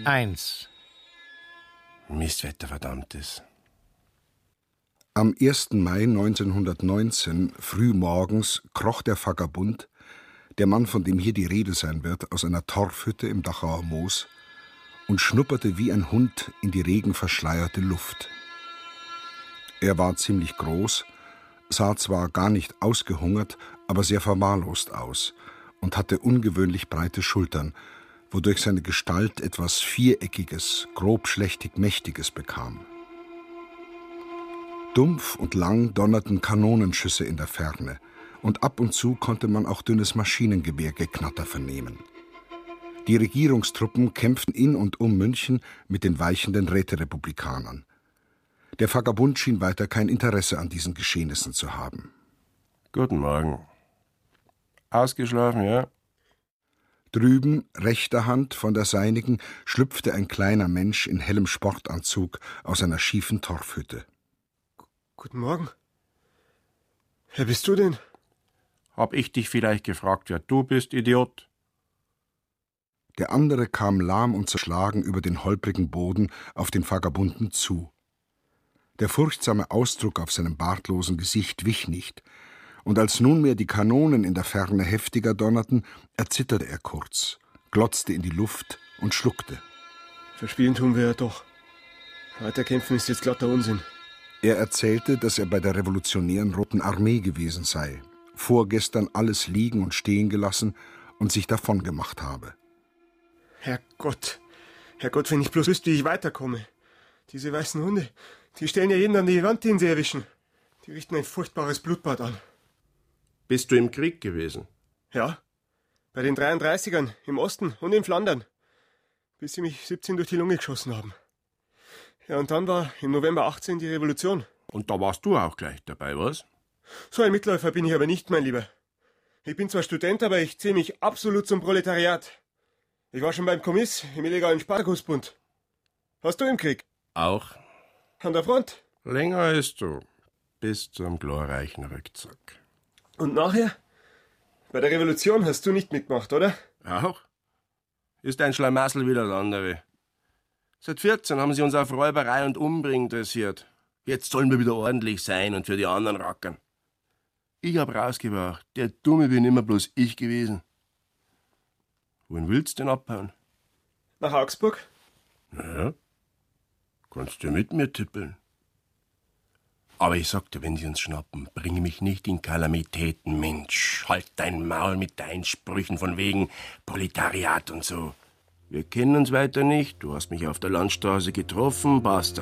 1. Mistwetter, verdammtes. Am 1. Mai 1919, früh morgens, kroch der Vagabund, der Mann, von dem hier die Rede sein wird, aus einer Torfhütte im Dachauer Moos und schnupperte wie ein Hund in die regenverschleierte Luft. Er war ziemlich groß, sah zwar gar nicht ausgehungert, aber sehr verwahrlost aus und hatte ungewöhnlich breite Schultern, wodurch seine Gestalt etwas Viereckiges, grobschlächtig-Mächtiges bekam. Dumpf und lang donnerten Kanonenschüsse in der Ferne, und ab und zu konnte man auch dünnes Maschinengewehrgeknatter vernehmen. Die Regierungstruppen kämpften in und um München mit den weichenden Räterepublikanern. Der Vagabund schien weiter kein Interesse an diesen Geschehnissen zu haben. Guten Morgen. Ausgeschlafen, ja? Drüben, rechter Hand von der seinigen, schlüpfte ein kleiner Mensch in hellem Sportanzug aus einer schiefen Torfhütte. Guten Morgen. Wer bist du denn? Hab ich dich vielleicht gefragt, wer du bist, Idiot? Der andere kam lahm und zerschlagen über den holprigen Boden auf den Vagabunden zu. Der furchtsame Ausdruck auf seinem bartlosen Gesicht wich nicht, und als nunmehr die Kanonen in der Ferne heftiger donnerten, erzitterte er kurz, glotzte in die Luft und schluckte. Verspielen tun wir ja doch. Weiterkämpfen ist jetzt glatter Unsinn. Er erzählte, dass er bei der Revolutionären Roten Armee gewesen sei, vorgestern alles liegen und stehen gelassen und sich davongemacht habe. Herrgott, wenn ich bloß wüsste, wie ich weiterkomme. Diese weißen Hunde, die stellen ja jeden an die Wand, den sie erwischen. Die richten ein furchtbares Blutbad an. Bist du im Krieg gewesen? Ja, bei den 33ern im Osten und in Flandern, bis sie mich 17 durch die Lunge geschossen haben. Ja, und dann war im November 18 die Revolution. Und da warst du auch gleich dabei, was? So ein Mitläufer bin ich aber nicht, mein Lieber. Ich bin zwar Student, aber ich zähle mich absolut zum Proletariat. Ich war schon beim Kommiss im illegalen Spartakusbund. Warst du im Krieg? Auch. An der Front? Länger als du. Bis zum glorreichen Rückzug. Und nachher? Bei der Revolution hast du nicht mitgemacht, oder? Auch? Ist ein Schlamassel wie das andere. Seit 14 haben sie uns auf Räuberei und Umbringen dressiert. Jetzt sollen wir wieder ordentlich sein und für die anderen rackern. Ich hab rausgebracht, der Dumme bin immer bloß ich gewesen. Wohin willst du denn abhauen? Nach Augsburg? Naja, kannst du mit mir tippeln. Aber ich sagte, wenn sie uns schnappen, bringe mich nicht in Kalamitäten, Mensch. Halt dein Maul mit deinen Sprüchen von wegen Proletariat und so. Wir kennen uns weiter nicht, du hast mich auf der Landstraße getroffen, basta.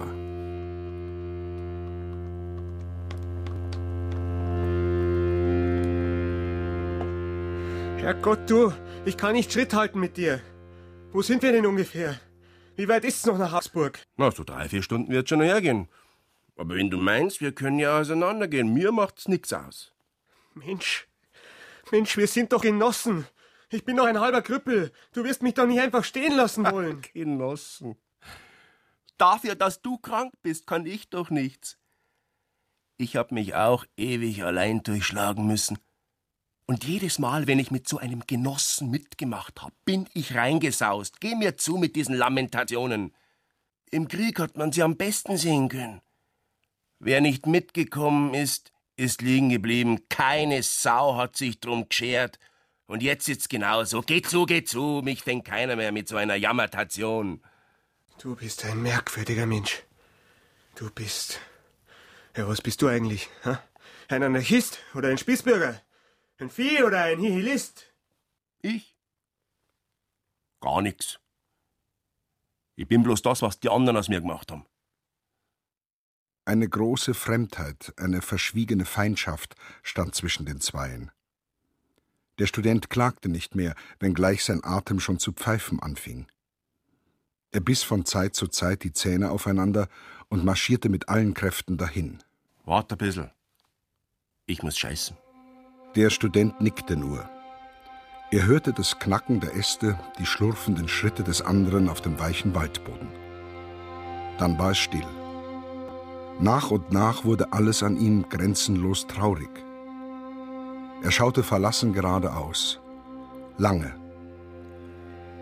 Herrgott, du, ich kann nicht Schritt halten mit dir. Wo sind wir denn ungefähr? Wie weit ist's noch nach Augsburg? Na, so 3-4 Stunden wird's schon hergehen. Aber wenn du meinst, wir können ja auseinandergehen, mir macht's nix aus. Mensch, wir sind doch Genossen. Ich bin doch ein halber Krüppel. Du wirst mich doch nicht einfach stehen lassen wollen. Genossen. Dafür, dass du krank bist, kann ich doch nichts. Ich hab mich auch ewig allein durchschlagen müssen. Und jedes Mal, wenn ich mit so einem Genossen mitgemacht hab, bin ich reingesaust. Geh mir zu mit diesen Lamentationen. Im Krieg hat man sie am besten sehen können. Wer nicht mitgekommen ist, ist liegen geblieben. Keine Sau hat sich drum geschert. Und jetzt ist's genauso. Geh zu, mich fängt keiner mehr mit so einer Jammertation. Du bist ein merkwürdiger Mensch. Du bist... Ja, was bist du eigentlich? Ha? Ein Anarchist oder ein Spießbürger? Ein Vieh oder ein Nihilist? Ich? Gar nix. Ich bin bloß das, was die anderen aus mir gemacht haben. Eine große Fremdheit, eine verschwiegene Feindschaft stand zwischen den Zweien. Der Student klagte nicht mehr, wenngleich sein Atem schon zu pfeifen anfing. Er biss von Zeit zu Zeit die Zähne aufeinander und marschierte mit allen Kräften dahin. Wart ein bisschen. Ich muss scheißen. Der Student nickte nur. Er hörte das Knacken der Äste, die schlurfenden Schritte des anderen auf dem weichen Waldboden. Dann war es still. Nach und nach wurde alles an ihm grenzenlos traurig. Er schaute verlassen geradeaus. Lange.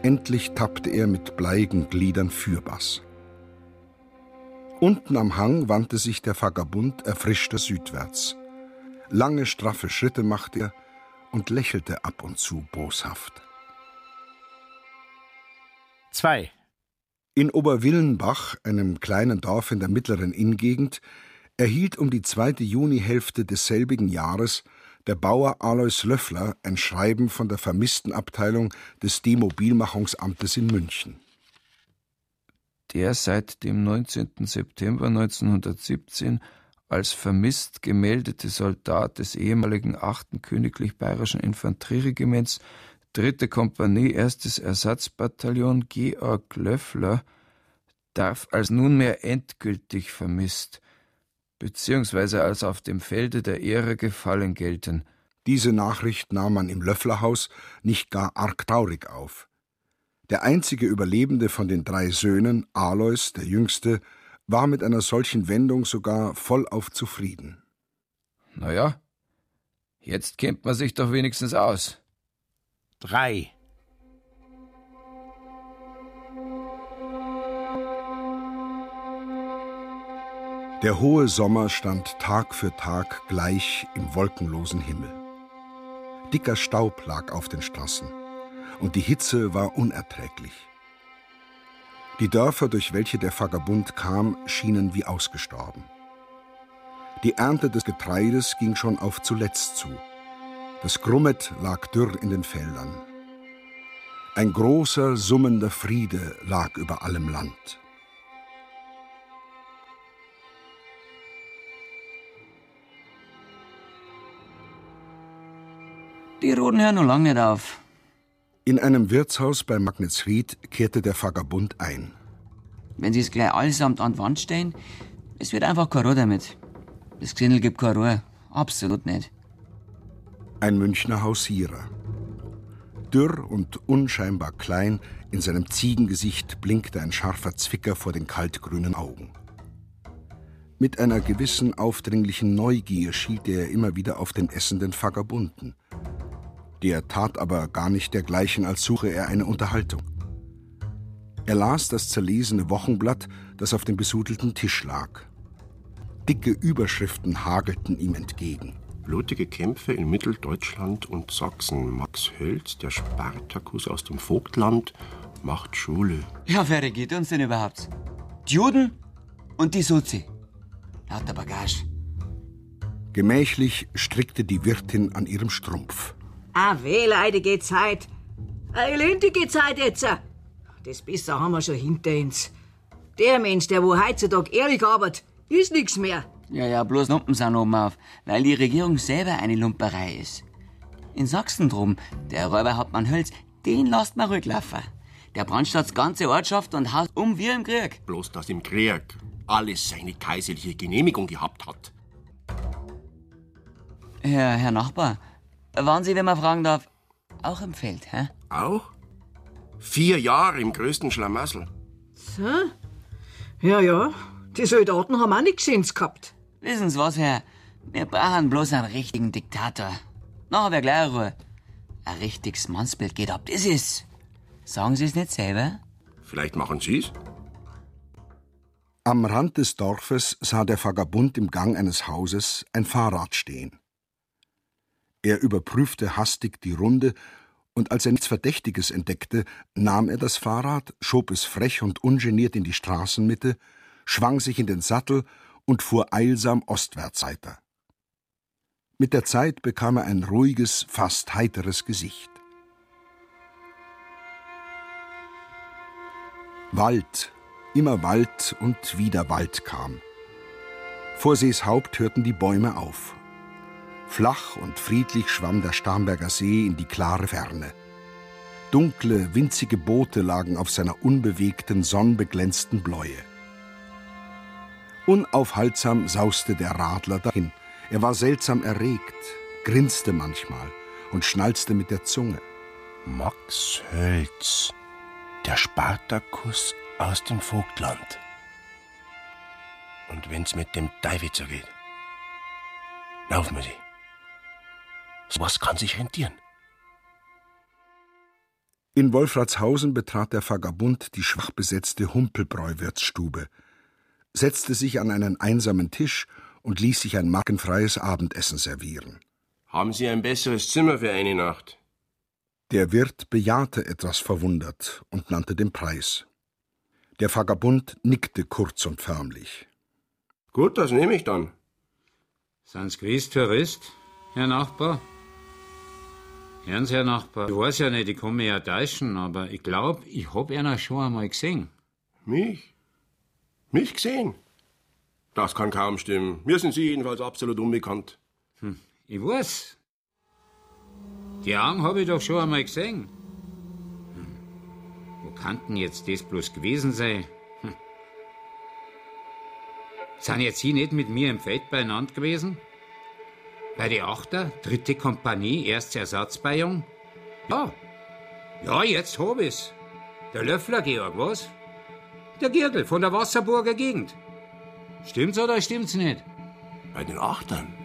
Endlich tappte er mit bleiigen Gliedern Fürbass. Unten am Hang wandte sich der Vagabund erfrischter südwärts. Lange, straffe Schritte machte er und lächelte ab und zu boshaft. 2. In Oberwillenbach, einem kleinen Dorf in der mittleren Inngegend, erhielt um die 2. Junihälfte desselbigen Jahres der Bauer Alois Löffler ein Schreiben von der Vermisstenabteilung des Demobilmachungsamtes in München. Der seit dem 19. September 1917 als vermisst gemeldete Soldat des ehemaligen 8. Königlich Bayerischen Infanterieregiments 3. Kompanie 1. Ersatzbataillon Georg Löffler darf als nunmehr endgültig vermisst beziehungsweise als auf dem Felde der Ehre gefallen gelten. Diese Nachricht nahm man im Löfflerhaus nicht gar arg traurig auf. Der einzige Überlebende von den 3 Söhnen, Alois, der jüngste, war mit einer solchen Wendung sogar vollauf zufrieden. Naja, jetzt kennt man sich doch wenigstens aus. 3. Der hohe Sommer stand Tag für Tag gleich im wolkenlosen Himmel. Dicker Staub lag auf den Straßen und die Hitze war unerträglich. Die Dörfer, durch welche der Vagabund kam, schienen wie ausgestorben. Die Ernte des Getreides ging schon auf zuletzt zu. Das Grummet lag dürr in den Feldern. Ein großer, summender Friede lag über allem Land. Die Roten hören noch lange nicht auf. In einem Wirtshaus bei Magnitzried kehrte der Vagabund ein. Wenn sie es gleich allesamt an die Wand stellen, es wird einfach keine Ruhe damit. Das Gesindel gibt keine Ruhe. Absolut nicht. Ein Münchner Hausierer. Dürr und unscheinbar klein, in seinem Ziegengesicht blinkte ein scharfer Zwicker vor den kaltgrünen Augen. Mit einer gewissen aufdringlichen Neugier schielte er immer wieder auf den essenden Vagabunden. Der tat aber gar nicht dergleichen, als suche er eine Unterhaltung. Er las das zerlesene Wochenblatt, das auf dem besudelten Tisch lag. Dicke Überschriften hagelten ihm entgegen. Blutige Kämpfe in Mitteldeutschland und Sachsen. Max Hölz, der Spartakus aus dem Vogtland, macht Schule. Ja, wer regiert uns denn überhaupt? Die Juden und die Sozi. Lauter Bagage. Gemächlich strickte die Wirtin an ihrem Strumpf. Wehleidige Zeit. Eine elendige Zeit jetzt. Das Besser haben wir schon hinter uns. Der Mensch, der wo heutzutage ehrlich arbeitet, ist nichts mehr. Ja, bloß Lumpen sind oben auf, weil die Regierung selber eine Lumperei ist. In Sachsen drum, der Räuberhauptmann Hölz, den lasst man ruhig laufen. Der brandstatt die ganze Ortschaft und haut um wie im Krieg. Bloß, dass im Krieg alles seine kaiserliche Genehmigung gehabt hat. Herr Nachbar, waren Sie, wenn man fragen darf, auch im Feld, hä? Auch? 4 Jahre im größten Schlamassel. So? Ja, die Soldaten haben auch nichts Schönes gehabt. Wissen Sie was, Herr? Wir brauchen bloß einen richtigen Diktator. Nachher wär gleich Ruhe. Ein richtiges Mannsbild geht ab, das ist. Sagen Sie es nicht selber? Vielleicht machen Sie's? Am Rand des Dorfes sah der Vagabund im Gang eines Hauses ein Fahrrad stehen. Er überprüfte hastig die Runde, und als er nichts Verdächtiges entdeckte, nahm er das Fahrrad, schob es frech und ungeniert in die Straßenmitte, schwang sich in den Sattel und fuhr eilsam ostwärts weiter. Mit der Zeit bekam er ein ruhiges, fast heiteres Gesicht. Wald, immer Wald und wieder Wald kam. Vor Seeshaupt hörten die Bäume auf. Flach und friedlich schwamm der Starnberger See in die klare Ferne. Dunkle, winzige Boote lagen auf seiner unbewegten, sonnenbeglänzten Bläue. Unaufhaltsam sauste der Radler dahin. Er war seltsam erregt, grinste manchmal und schnalzte mit der Zunge. Max Hölz, der Spartakus aus dem Vogtland. Und wenn's mit dem Teufel so geht, laufen wir sie. Sowas kann sich rentieren. In Wolfratshausen betrat der Vagabund die schwach besetzte Humpelbräu-Wirtsstube, setzte sich an einen einsamen Tisch und ließ sich ein markenfreies Abendessen servieren. Haben Sie ein besseres Zimmer für eine Nacht? Der Wirt bejahte etwas verwundert und nannte den Preis. Der Vagabund nickte kurz und förmlich. Gut, das nehme ich dann. Sind's gewiss Tourist, Herr Nachbar? Hören Sie, Herr Nachbar, ich weiß ja nicht, ich kann mich ja täuschen, aber ich glaube, ich hab ihn schon einmal gesehen. Mich? Mich gesehen? Das kann kaum stimmen. Mir sind Sie jedenfalls absolut unbekannt. Ich weiß. Die Augen habe ich doch schon einmal gesehen. Wo kann denn jetzt das bloß gewesen sein? Sind jetzt Sie nicht mit mir im Feld beieinander gewesen? Bei die 8. 3. Kompanie, 1. Ersatzbataillon? Ja. Ja, jetzt hab ich's. Der Löffler Georg, was? Der Girgel von der Wasserburger Gegend. Stimmt's oder stimmt's nicht? Bei den Achtern?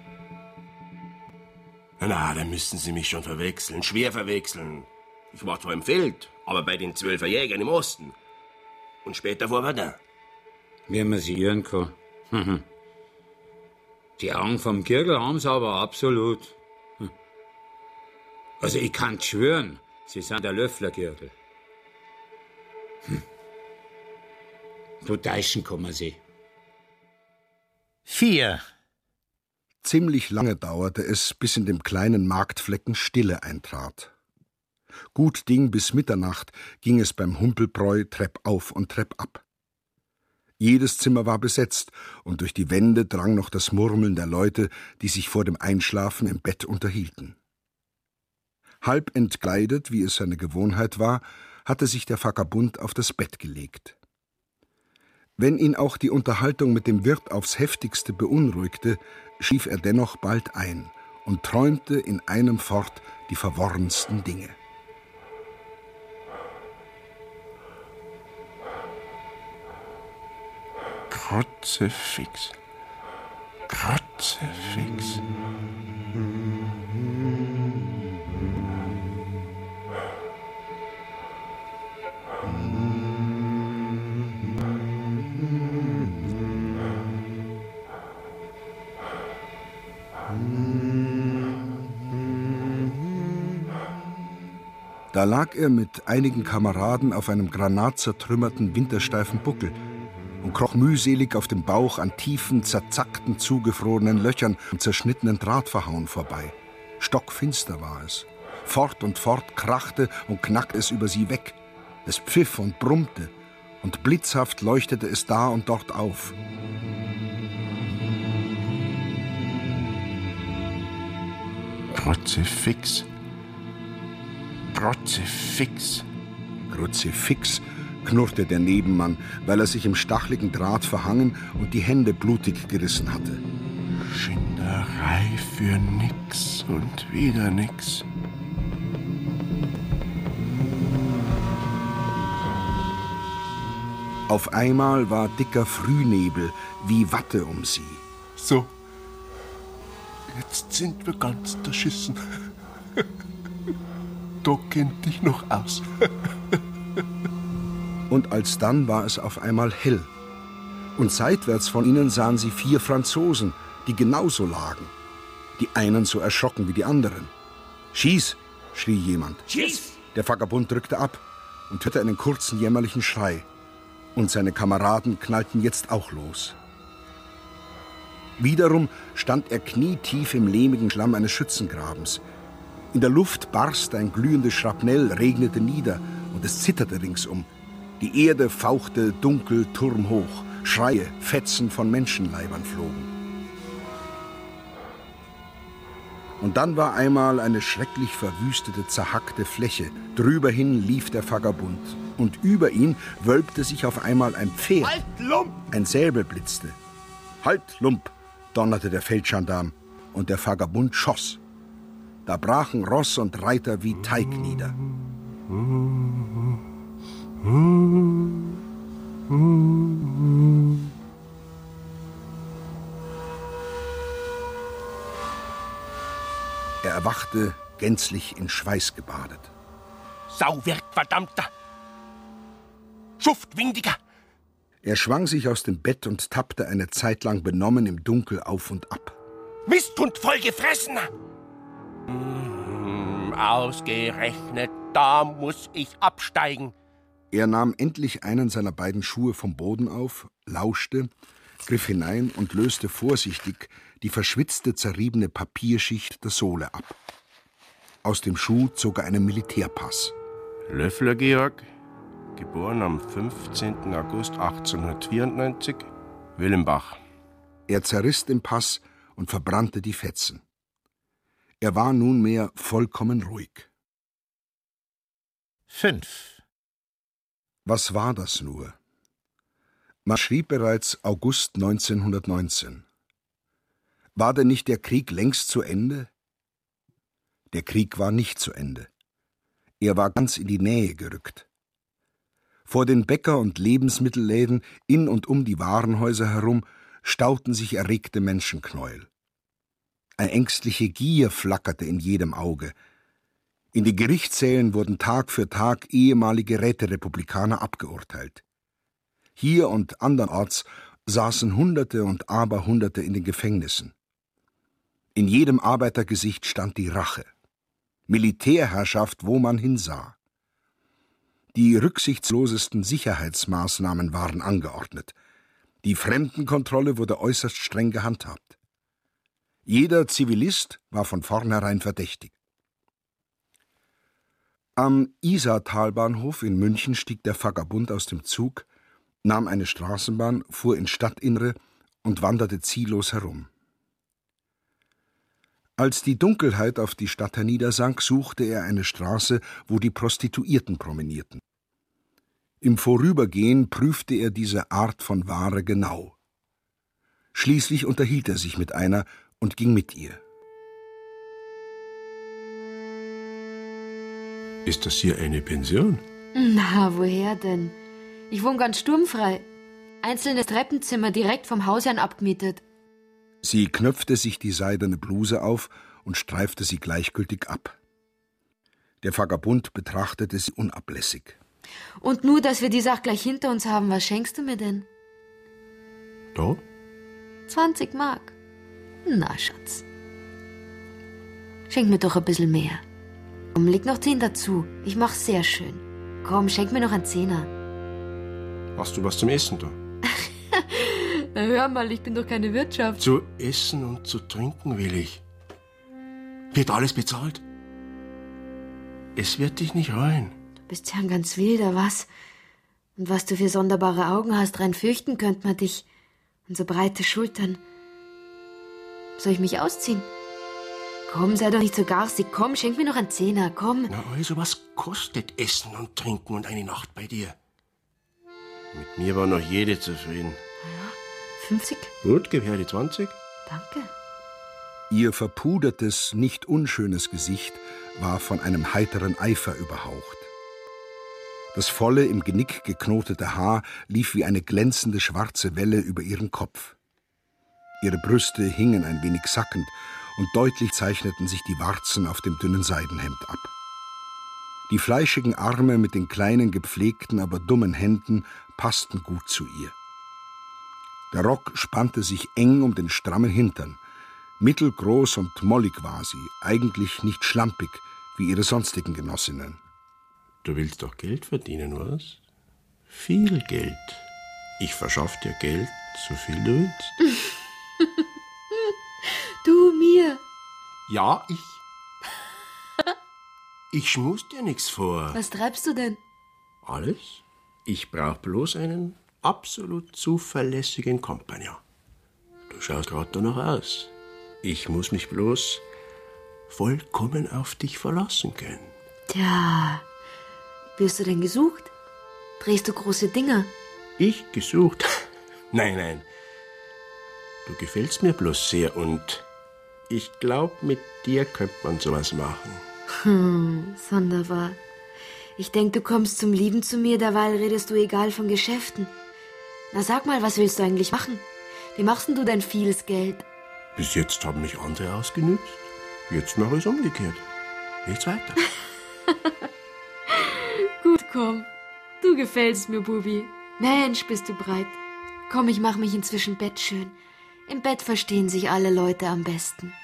Na, da müssten Sie mich schon verwechseln, schwer verwechseln. Ich war zwar im Feld, aber bei den 12er Jägern im Osten. Und später vor Verdun. Wie man sie irren kann. Die Augen vom Girgel haben's aber absolut. Also ich kann schwören, Sie sind der Löffler-Girgel. So täuschen kann man sie. 4. Ziemlich lange dauerte es, bis in dem kleinen Marktflecken Stille eintrat. Gut Ding bis Mitternacht ging es beim Humpelbräu treppauf und treppab. Jedes Zimmer war besetzt, und durch die Wände drang noch das Murmeln der Leute, die sich vor dem Einschlafen im Bett unterhielten. Halb entkleidet, wie es seine Gewohnheit war, hatte sich der Vagabund auf das Bett gelegt. Wenn ihn auch die Unterhaltung mit dem Wirt aufs heftigste beunruhigte, schlief er dennoch bald ein und träumte in einem fort die verworrensten Dinge. Kruzifix. Kruzifix. Da lag er mit einigen Kameraden auf einem granatzertrümmerten, wintersteifen Buckel und kroch mühselig auf dem Bauch an tiefen, zerzackten, zugefrorenen Löchern und zerschnittenen Drahtverhauen vorbei. Stockfinster war es. Fort und fort krachte und knackte es über sie weg. Es pfiff und brummte, und blitzhaft leuchtete es da und dort auf. Kruzifix. Kruzifix. Kruzifix, knurrte der Nebenmann, weil er sich im stachligen Draht verhangen und die Hände blutig gerissen hatte. Schinderei für nix und wieder nix. Auf einmal war dicker Frühnebel wie Watte um sie. So, jetzt sind wir ganz erschissen. Da kennt dich noch aus. Und alsdann war es auf einmal hell. Und seitwärts von ihnen sahen sie 4 Franzosen, die genauso lagen. Die einen so erschrocken wie die anderen. »Schieß!« schrie jemand. Schieß! Der Vagabund drückte ab und hörte einen kurzen, jämmerlichen Schrei. Und seine Kameraden knallten jetzt auch los. Wiederum stand er knietief im lehmigen Schlamm eines Schützengrabens. In der Luft barst ein glühendes Schrapnell, regnete nieder und es zitterte ringsum. Die Erde fauchte dunkel turmhoch, Schreie, Fetzen von Menschenleibern flogen. Und dann war einmal eine schrecklich verwüstete, zerhackte Fläche. Drüber hin lief der Vagabund. Und über ihn wölbte sich auf einmal ein Pferd. Halt, Lump! Ein Säbel blitzte. »Halt, Lump!« donnerte der Feldgendarm. Und der Vagabund schoss. Da brachen Ross und Reiter wie Teig nieder. Er erwachte, gänzlich in Schweiß gebadet. Sauwirt, verdammter! Schuftwindiger! Er schwang sich aus dem Bett und tappte eine Zeit lang benommen im Dunkel auf und ab. Misthund vollgefressener! Ausgerechnet, da muss ich absteigen. Er nahm endlich einen seiner beiden Schuhe vom Boden auf, lauschte, griff hinein und löste vorsichtig die verschwitzte, zerriebene Papierschicht der Sohle ab. Aus dem Schuh zog er einen Militärpass. Löffler Georg, geboren am 15. August 1894, Willenbach. Er zerriss den Pass und verbrannte die Fetzen. Er war nunmehr vollkommen ruhig. 5. Was war das nur? Man schrieb bereits August 1919. War denn nicht der Krieg längst zu Ende? Der Krieg war nicht zu Ende. Er war ganz in die Nähe gerückt. Vor den Bäcker- und Lebensmittelläden in und um die Warenhäuser herum stauten sich erregte Menschenknäuel. Eine ängstliche Gier flackerte in jedem Auge. In den Gerichtssälen wurden Tag für Tag ehemalige Räterepublikaner abgeurteilt. Hier und andernorts saßen Hunderte und Aberhunderte in den Gefängnissen. In jedem Arbeitergesicht stand die Rache. Militärherrschaft, wo man hinsah. Die rücksichtslosesten Sicherheitsmaßnahmen waren angeordnet. Die Fremdenkontrolle wurde äußerst streng gehandhabt. Jeder Zivilist war von vornherein verdächtig. Am Isartalbahnhof in München stieg der Vagabund aus dem Zug, nahm eine Straßenbahn, fuhr ins Stadtinnere und wanderte ziellos herum. Als die Dunkelheit auf die Stadt herniedersank, suchte er eine Straße, wo die Prostituierten promenierten. Im Vorübergehen prüfte er diese Art von Ware genau. Schließlich unterhielt er sich mit einer und ging mit ihr. Ist das hier eine Pension? Na, woher denn? Ich wohne ganz sturmfrei. Einzelnes Treppenzimmer direkt vom Hausherrn abgemietet. Sie knöpfte sich die seidene Bluse auf und streifte sie gleichgültig ab. Der Vagabund betrachtete sie unablässig. Und nur, dass wir die Sache gleich hinter uns haben, was schenkst du mir denn? Da? 20 Mark. Na, Schatz. Schenk mir doch ein bisschen mehr. Komm, leg noch 10 dazu. Ich mach's sehr schön. Komm, schenk mir noch einen 10er. Hast du was zum Essen da? Na hör mal, ich bin doch keine Wirtschaft. Zu essen und zu trinken will ich. Wird alles bezahlt? Es wird dich nicht reuen. Du bist ja ein ganz wilder, was? Und was du für sonderbare Augen hast, rein fürchten könnte man dich. Und so breite Schultern. Soll ich mich ausziehen? Komm, sei doch nicht so garstig. Komm, schenk mir noch einen 10er, komm. Na also, was kostet Essen und Trinken und eine Nacht bei dir? Mit mir war noch jede zufrieden. Ja, 50? Gut, gib her die 20. Danke. Ihr verpudertes, nicht unschönes Gesicht war von einem heiteren Eifer überhaucht. Das volle, im Genick geknotete Haar lief wie eine glänzende schwarze Welle über ihren Kopf. Ihre Brüste hingen ein wenig sackend und deutlich zeichneten sich die Warzen auf dem dünnen Seidenhemd ab. Die fleischigen Arme mit den kleinen, gepflegten, aber dummen Händen passten gut zu ihr. Der Rock spannte sich eng um den strammen Hintern. Mittelgroß und mollig war sie, eigentlich nicht schlampig wie ihre sonstigen Genossinnen. Du willst doch Geld verdienen, was? Viel Geld. Ich verschaff dir Geld, so viel du willst. Du mir? Ja, ich. Ich schmus dir nichts vor. Was treibst du denn? Alles? Ich brauch bloß einen absolut zuverlässigen Kompagnon. Du schaust gerade danach aus. Ich muss mich bloß vollkommen auf dich verlassen können. Tja, wirst du denn gesucht? Drehst du große Dinger? Ich gesucht? Nein. Du gefällst mir bloß sehr und ich glaub, mit dir könnte man sowas machen. Sonderbar. Ich denk, du kommst zum Lieben zu mir, derweil redest du egal von Geschäften. Na sag mal, was willst du eigentlich machen? Wie machst denn du dein vieles Geld? Bis jetzt haben mich andere ausgenützt. Jetzt mache ich es umgekehrt. Nichts weiter. Gut, komm. Du gefällst mir, Bubi. Mensch, bist du breit. Komm, ich mach mich inzwischen bettschön. Im Bett verstehen sich alle Leute am besten.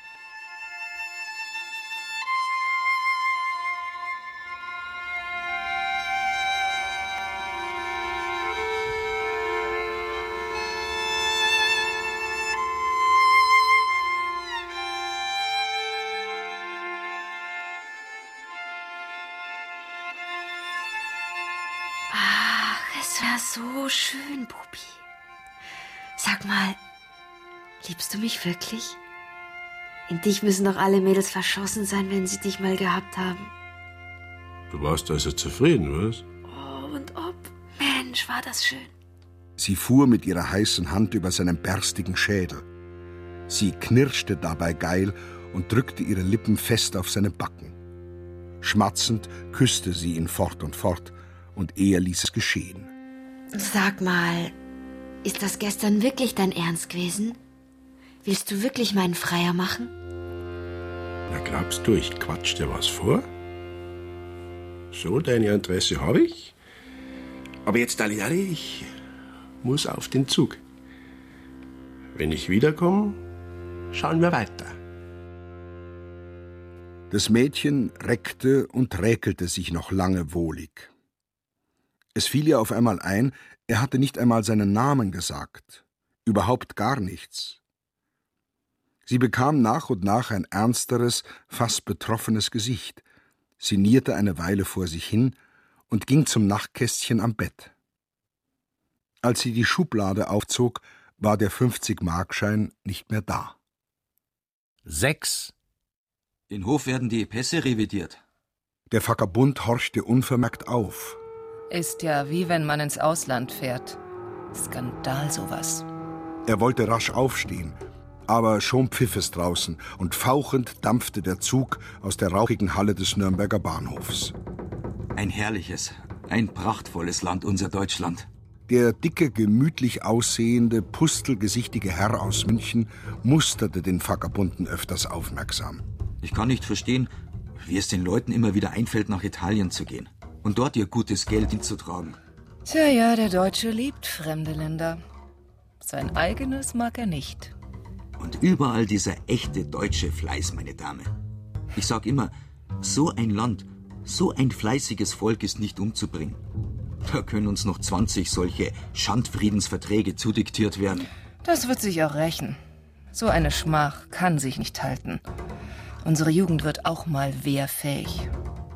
Es war so schön, Bubi. Sag mal, liebst du mich wirklich? In dich müssen doch alle Mädels verschossen sein, wenn sie dich mal gehabt haben. Du warst also zufrieden, was? Oh, und ob. Mensch, war das schön. Sie fuhr mit ihrer heißen Hand über seinen berstigen Schädel. Sie knirschte dabei geil und drückte ihre Lippen fest auf seine Backen. Schmatzend küsste sie ihn fort und er ließ es geschehen. Sag mal, ist das gestern wirklich dein Ernst gewesen? Willst du wirklich meinen Freier machen? Na, glaubst du, ich quatsch dir was vor? So, deine Interesse habe ich. Aber jetzt, Dalli, ich muss auf den Zug. Wenn ich wiederkomme, schauen wir weiter. Das Mädchen reckte und räkelte sich noch lange wohlig. Es fiel ihr auf einmal ein, er hatte nicht einmal seinen Namen gesagt, überhaupt gar nichts. Sie bekam nach und nach ein ernsteres, fast betroffenes Gesicht, sinnierte eine Weile vor sich hin und ging zum Nachtkästchen am Bett. Als sie die Schublade aufzog, war der 50-Markschein nicht mehr da. 6. In Hof werden die Pässe revidiert. Der Vagabund horchte unvermerkt auf. Ist ja wie wenn man ins Ausland fährt. Skandal sowas. Er wollte rasch aufstehen, aber schon pfiff es draußen und fauchend dampfte der Zug aus der rauchigen Halle des Nürnberger Bahnhofs. Ein herrliches, ein prachtvolles Land, unser Deutschland. Der dicke, gemütlich aussehende, pustelgesichtige Herr aus München musterte den Vagabunden öfters aufmerksam. Ich kann nicht verstehen, wie es den Leuten immer wieder einfällt, nach Italien zu gehen und dort ihr gutes Geld hinzutragen. Tja, ja, der Deutsche liebt fremde Länder. Sein eigenes mag er nicht. Und überall dieser echte deutsche Fleiß, meine Dame. Ich sag immer, so ein Land, so ein fleißiges Volk ist nicht umzubringen. Da können uns noch 20 solche Schandfriedensverträge zudiktiert werden. Das wird sich auch rächen. So eine Schmach kann sich nicht halten. Unsere Jugend wird auch mal wehrfähig.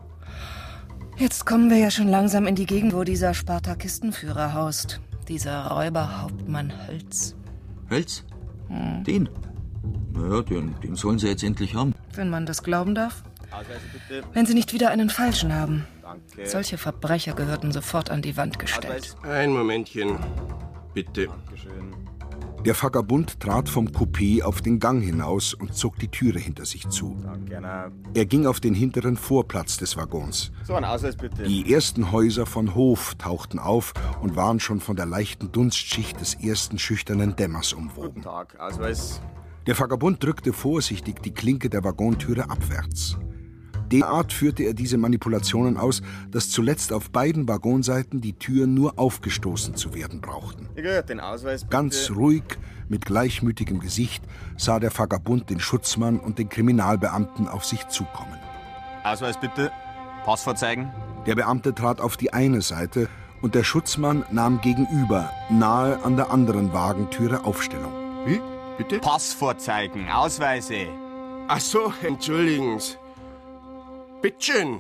Jetzt kommen wir ja schon langsam in die Gegend, wo dieser Spartakistenführer haust. Dieser Räuberhauptmann Hölz. Hölz? Den? Naja, den sollen sie jetzt endlich haben. Wenn man das glauben darf. Wenn sie nicht wieder einen Falschen haben. Danke. Solche Verbrecher gehörten sofort an die Wand gestellt. Ein Momentchen, bitte. Dankeschön. Der Vagabund trat vom Coupé auf den Gang hinaus und zog die Türe hinter sich zu. Er ging auf den hinteren Vorplatz des Waggons. So, ein Ausweis bitte. Die ersten Häuser von Hof tauchten auf und waren schon von der leichten Dunstschicht des ersten schüchternen Dämmers umwoben. Guten Tag, Ausweis. Der Vagabund drückte vorsichtig die Klinke der Waggontüre abwärts. Derart führte er diese Manipulationen aus, dass zuletzt auf beiden Waggonseiten die Türen nur aufgestoßen zu werden brauchten. Den Ausweis bitte. Ganz ruhig, mit gleichmütigem Gesicht, sah der Vagabund den Schutzmann und den Kriminalbeamten auf sich zukommen. Ausweis bitte. Pass vorzeigen. Der Beamte trat auf die eine Seite und der Schutzmann nahm gegenüber, nahe an der anderen Wagentüre, Aufstellung. Wie? Bitte? Pass vorzeigen. Ausweise. Ach so, entschuldigen Sie. Bittschön.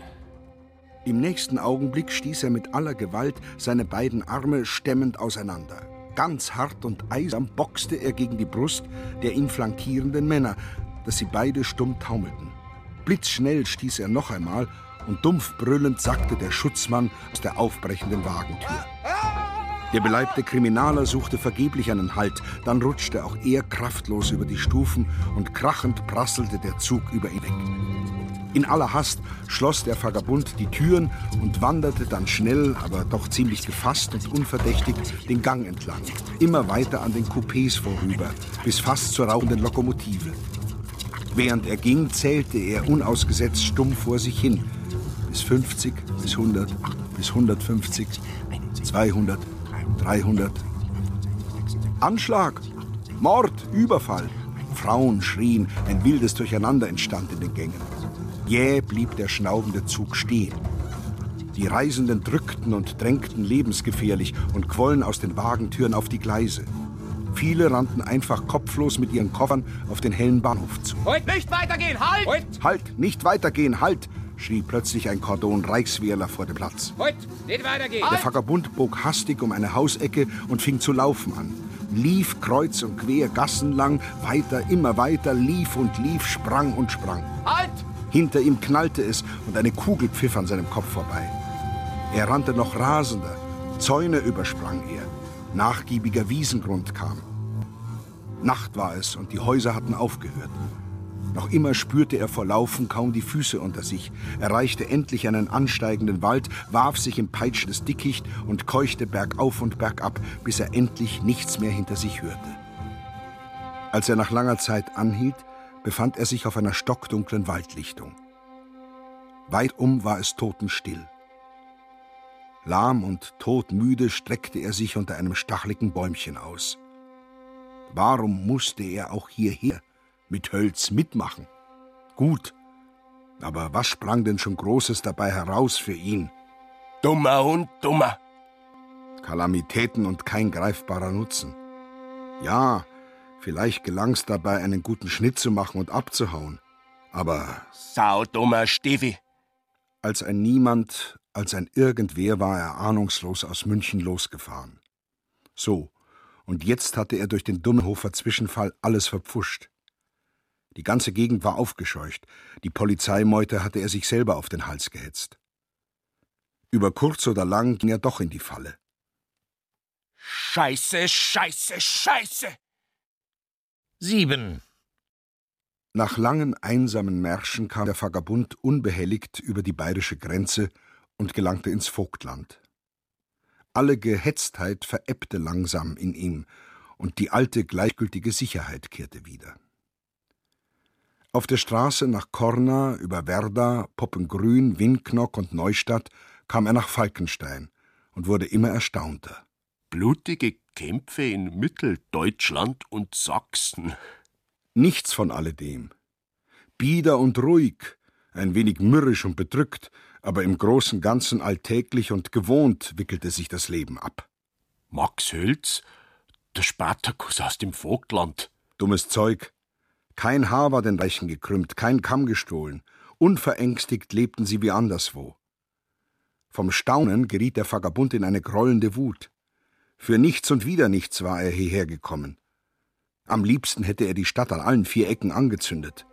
Im nächsten Augenblick stieß er mit aller Gewalt seine beiden Arme stemmend auseinander. Ganz hart und eisern boxte er gegen die Brust der ihn flankierenden Männer, dass sie beide stumm taumelten. Blitzschnell stieß er noch einmal und dumpf brüllend sackte der Schutzmann aus der aufbrechenden Wagentür. Der beleibte Kriminaler suchte vergeblich einen Halt, dann rutschte auch er kraftlos über die Stufen und krachend prasselte der Zug über ihn weg. In aller Hast schloss der Vagabund die Türen und wanderte dann schnell, aber doch ziemlich gefasst und unverdächtig den Gang entlang, immer weiter an den Coupés vorüber, bis fast zur rauchenden Lokomotive. Während er ging, zählte er unausgesetzt stumm vor sich hin. bis 50, bis 100, bis 150, 200, 300. Anschlag! Mord! Überfall! Frauen schrien, ein wildes Durcheinander entstand in den Gängen. Jäh blieb der schnaubende Zug stehen. Die Reisenden drückten und drängten lebensgefährlich und quollen aus den Wagentüren auf die Gleise. Viele rannten einfach kopflos mit ihren Koffern auf den hellen Bahnhof zu. Halt, nicht weitergehen, halt! Halt, nicht weitergehen, halt! Schrie plötzlich ein Kordon Reichswehrler vor dem Platz. Halt, nicht weitergehen! Der Vagabund bog hastig um eine Hausecke und fing zu laufen an. Lief kreuz und quer, gassenlang, weiter, immer weiter, lief und lief, sprang und sprang. Halt! Hinter ihm knallte es und eine Kugel pfiff an seinem Kopf vorbei. Er rannte noch rasender, Zäune übersprang er, nachgiebiger Wiesengrund kam. Nacht war es und die Häuser hatten aufgehört. Noch immer spürte er vor Laufen kaum die Füße unter sich, erreichte endlich einen ansteigenden Wald, warf sich im peitschendes Dickicht und keuchte bergauf und bergab, bis er endlich nichts mehr hinter sich hörte. Als er nach langer Zeit anhielt, befand er sich auf einer stockdunklen Waldlichtung. Weitum war es totenstill. Lahm und todmüde streckte er sich unter einem stacheligen Bäumchen aus. Warum musste er auch hierher mit Hölz mitmachen? Gut, aber was sprang denn schon Großes dabei heraus für ihn? Dummer Hund, dummer. Kalamitäten und kein greifbarer Nutzen. Ja, vielleicht gelang's dabei, einen guten Schnitt zu machen und abzuhauen. Aber saudummer Steffi. Als ein Niemand, als ein Irgendwer war er ahnungslos aus München losgefahren. So, und jetzt hatte er durch den Dummenhofer Zwischenfall alles verpfuscht. Die ganze Gegend war aufgescheucht, die Polizeimeute hatte er sich selber auf den Hals gehetzt. Über kurz oder lang ging er doch in die Falle. Scheiße, Scheiße, Scheiße! 7. Nach langen, einsamen Märschen kam der Vagabund unbehelligt über die bayerische Grenze und gelangte ins Vogtland. Alle Gehetztheit verebbte langsam in ihm, und die alte, gleichgültige Sicherheit kehrte wieder. Auf der Straße nach Korna, über Werda, Poppengrün, Winknock und Neustadt kam er nach Falkenstein und wurde immer erstaunter. Blutige Kämpfe in Mitteldeutschland und Sachsen. Nichts von alledem. Bieder und ruhig, ein wenig mürrisch und bedrückt, aber im Großen und Ganzen alltäglich und gewohnt wickelte sich das Leben ab. Max Hölz, der Spartakus aus dem Vogtland. Dummes Zeug. Kein Haar war den Reichen gekrümmt, kein Kamm gestohlen. Unverängstigt lebten sie wie anderswo. Vom Staunen geriet der Vagabund in eine grollende Wut. Für nichts und wieder nichts war er hierher gekommen. Am liebsten hätte er die Stadt an allen 4 Ecken angezündet.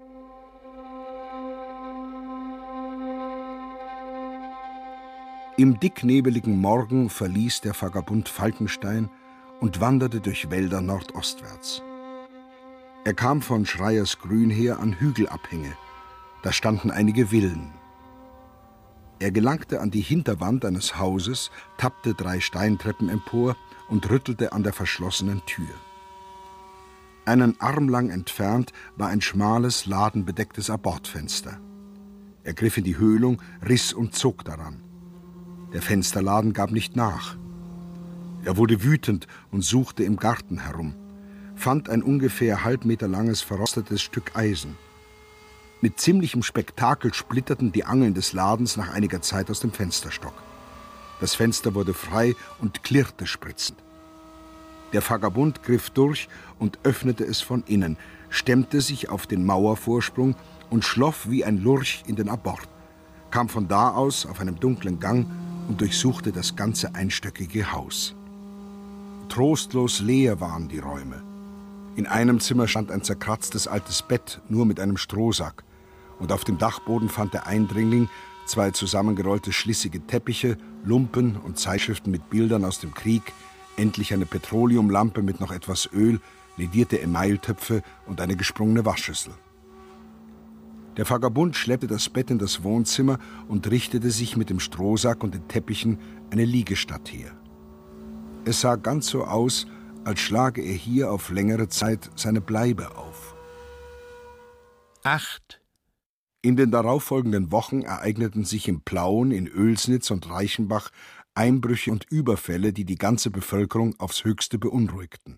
Im dicknebeligen Morgen verließ der Vagabund Falkenstein und wanderte durch Wälder nordostwärts. Er kam von Schreiersgrün her an Hügelabhänge. Da standen einige Villen. Er gelangte an die Hinterwand eines Hauses, tappte 3 Steintreppen empor und rüttelte an der verschlossenen Tür. Einen Arm lang entfernt war ein schmales, ladenbedecktes Abortfenster. Er griff in die Höhlung, riss und zog daran. Der Fensterladen gab nicht nach. Er wurde wütend und suchte im Garten herum, fand ein ungefähr halb Meter langes verrostetes Stück Eisen. Mit ziemlichem Spektakel splitterten die Angeln des Ladens nach einiger Zeit aus dem Fensterstock. Das Fenster wurde frei und klirrte spritzend. Der Vagabund griff durch und öffnete es von innen, stemmte sich auf den Mauervorsprung und schloff wie ein Lurch in den Abort, kam von da aus auf einem dunklen Gang und durchsuchte das ganze einstöckige Haus. Trostlos leer waren die Räume. In einem Zimmer stand ein zerkratztes altes Bett, nur mit einem Strohsack, und auf dem Dachboden fand der Eindringling 2 zusammengerollte schlissige Teppiche, Lumpen und Zeitschriften mit Bildern aus dem Krieg, endlich eine Petroleumlampe mit noch etwas Öl, ledierte Emailtöpfe und eine gesprungene Waschschüssel. Der Vagabund schleppte das Bett in das Wohnzimmer und richtete sich mit dem Strohsack und den Teppichen eine Liegestatt her. Es sah ganz so aus, als schlage er hier auf längere Zeit seine Bleibe auf. 8. In den darauffolgenden Wochen ereigneten sich in Plauen, in Oelsnitz und Reichenbach Einbrüche und Überfälle, die die ganze Bevölkerung aufs Höchste beunruhigten.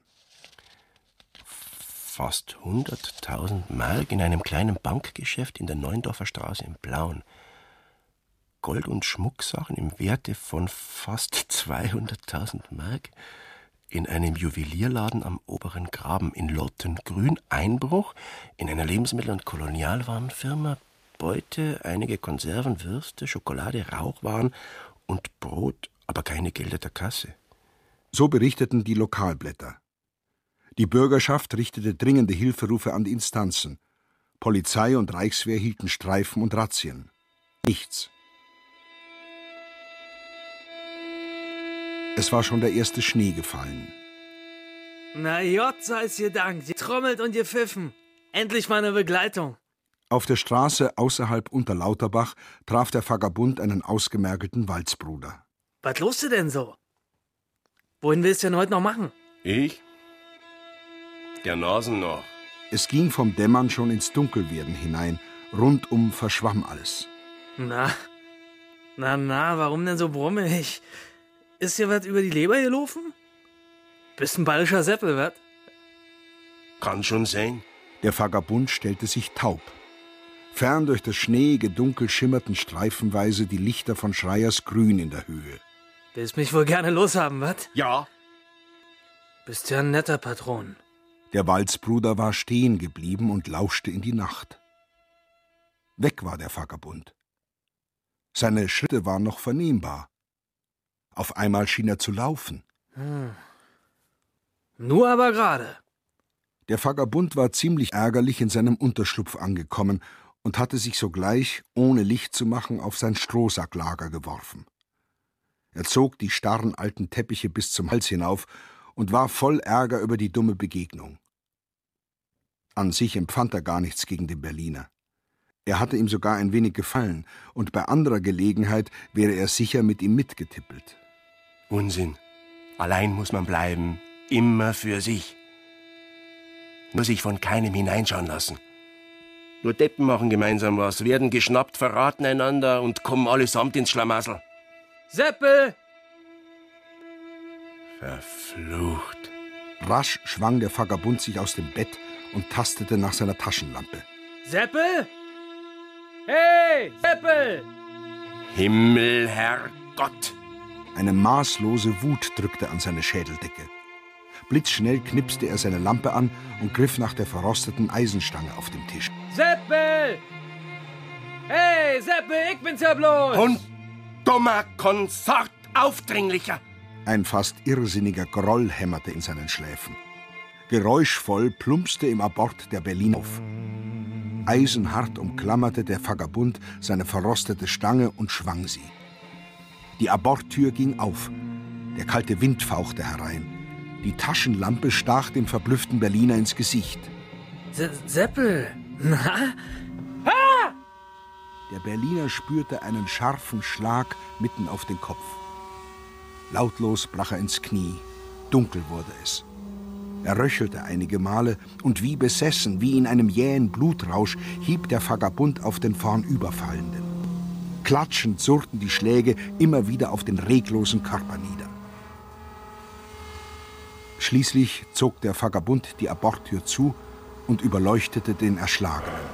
Fast 100.000 Mark in einem kleinen Bankgeschäft in der Neuendorfer Straße in Plauen. Gold- und Schmucksachen im Werte von fast 200.000 Mark in einem Juwelierladen am Oberen Graben in Lottengrün. Einbruch in einer Lebensmittel- und Kolonialwarenfirma. Beute, einige Konserven, Würste, Schokolade, Rauchwaren und Brot, aber keine Gelder der Kasse. So berichteten die Lokalblätter. Die Bürgerschaft richtete dringende Hilferufe an die Instanzen. Polizei und Reichswehr hielten Streifen und Razzien. Nichts. Es war schon der erste Schnee gefallen. Na Gott sei's gedankt, getrommelt und gepfiffen. Endlich mal eine Begleitung. Auf der Straße außerhalb Unterlauterbach traf der Vagabund einen ausgemergelten Walzbruder. Was lust du denn so? Wohin willst du denn heute noch machen? Ich? Der Nasen noch. Es ging vom Dämmern schon ins Dunkelwerden hinein. Rundum verschwamm alles. Na, warum denn so brummelig? Ist dir was über die Leber gelaufen? Bist ein bayerischer Seppel, was? Kann schon sein. Der Vagabund stellte sich taub. Fern durch das schneeige Dunkel schimmerten streifenweise die Lichter von Schreiers Grün in der Höhe. Willst mich wohl gerne loshaben, was? Ja. Bist ja ein netter Patron. Der Walzbruder war stehen geblieben und lauschte in die Nacht. Weg war der Vagabund. Seine Schritte waren noch vernehmbar. Auf einmal schien er zu laufen. Nur aber gerade. Der Vagabund war ziemlich ärgerlich in seinem Unterschlupf angekommen und hatte sich sogleich, ohne Licht zu machen, auf sein Strohsacklager geworfen. Er zog die starren alten Teppiche bis zum Hals hinauf und war voll Ärger über die dumme Begegnung. An sich empfand er gar nichts gegen den Berliner. Er hatte ihm sogar ein wenig gefallen, und bei anderer Gelegenheit wäre er sicher mit ihm mitgetippelt. Unsinn. Allein muss man bleiben. Immer für sich. Nur sich von keinem hineinschauen lassen. Nur Deppen machen gemeinsam was, werden geschnappt, verraten einander und kommen allesamt ins Schlamassel. Seppel! Verflucht. Rasch schwang der Vagabund sich aus dem Bett und tastete nach seiner Taschenlampe. Seppel? Hey, Seppel! Himmel, Herrgott! Eine maßlose Wut drückte an seine Schädeldecke. Blitzschnell knipste er seine Lampe an und griff nach der verrosteten Eisenstange auf dem Tisch. Seppel! Hey, Seppel, ich bin's ja bloß! Und dummer Konsort, Aufdringlicher! Ein fast irrsinniger Groll hämmerte in seinen Schläfen. Geräuschvoll plumpste im Abort der Berlin auf. Eisenhart umklammerte der Vagabund seine verrostete Stange und schwang sie. Die Aborttür ging auf. Der kalte Wind fauchte herein. Die Taschenlampe stach dem verblüfften Berliner ins Gesicht. Seppel, na? Ah! Der Berliner spürte einen scharfen Schlag mitten auf den Kopf. Lautlos brach er ins Knie. Dunkel wurde es. Er röchelte einige Male und wie besessen, wie in einem jähen Blutrausch, hieb der Vagabund auf den Vornüberfallenden. Klatschend surrten die Schläge immer wieder auf den reglosen Körper nieder. Schließlich zog der Vagabund die Aborttür zu und überleuchtete den Erschlagenen.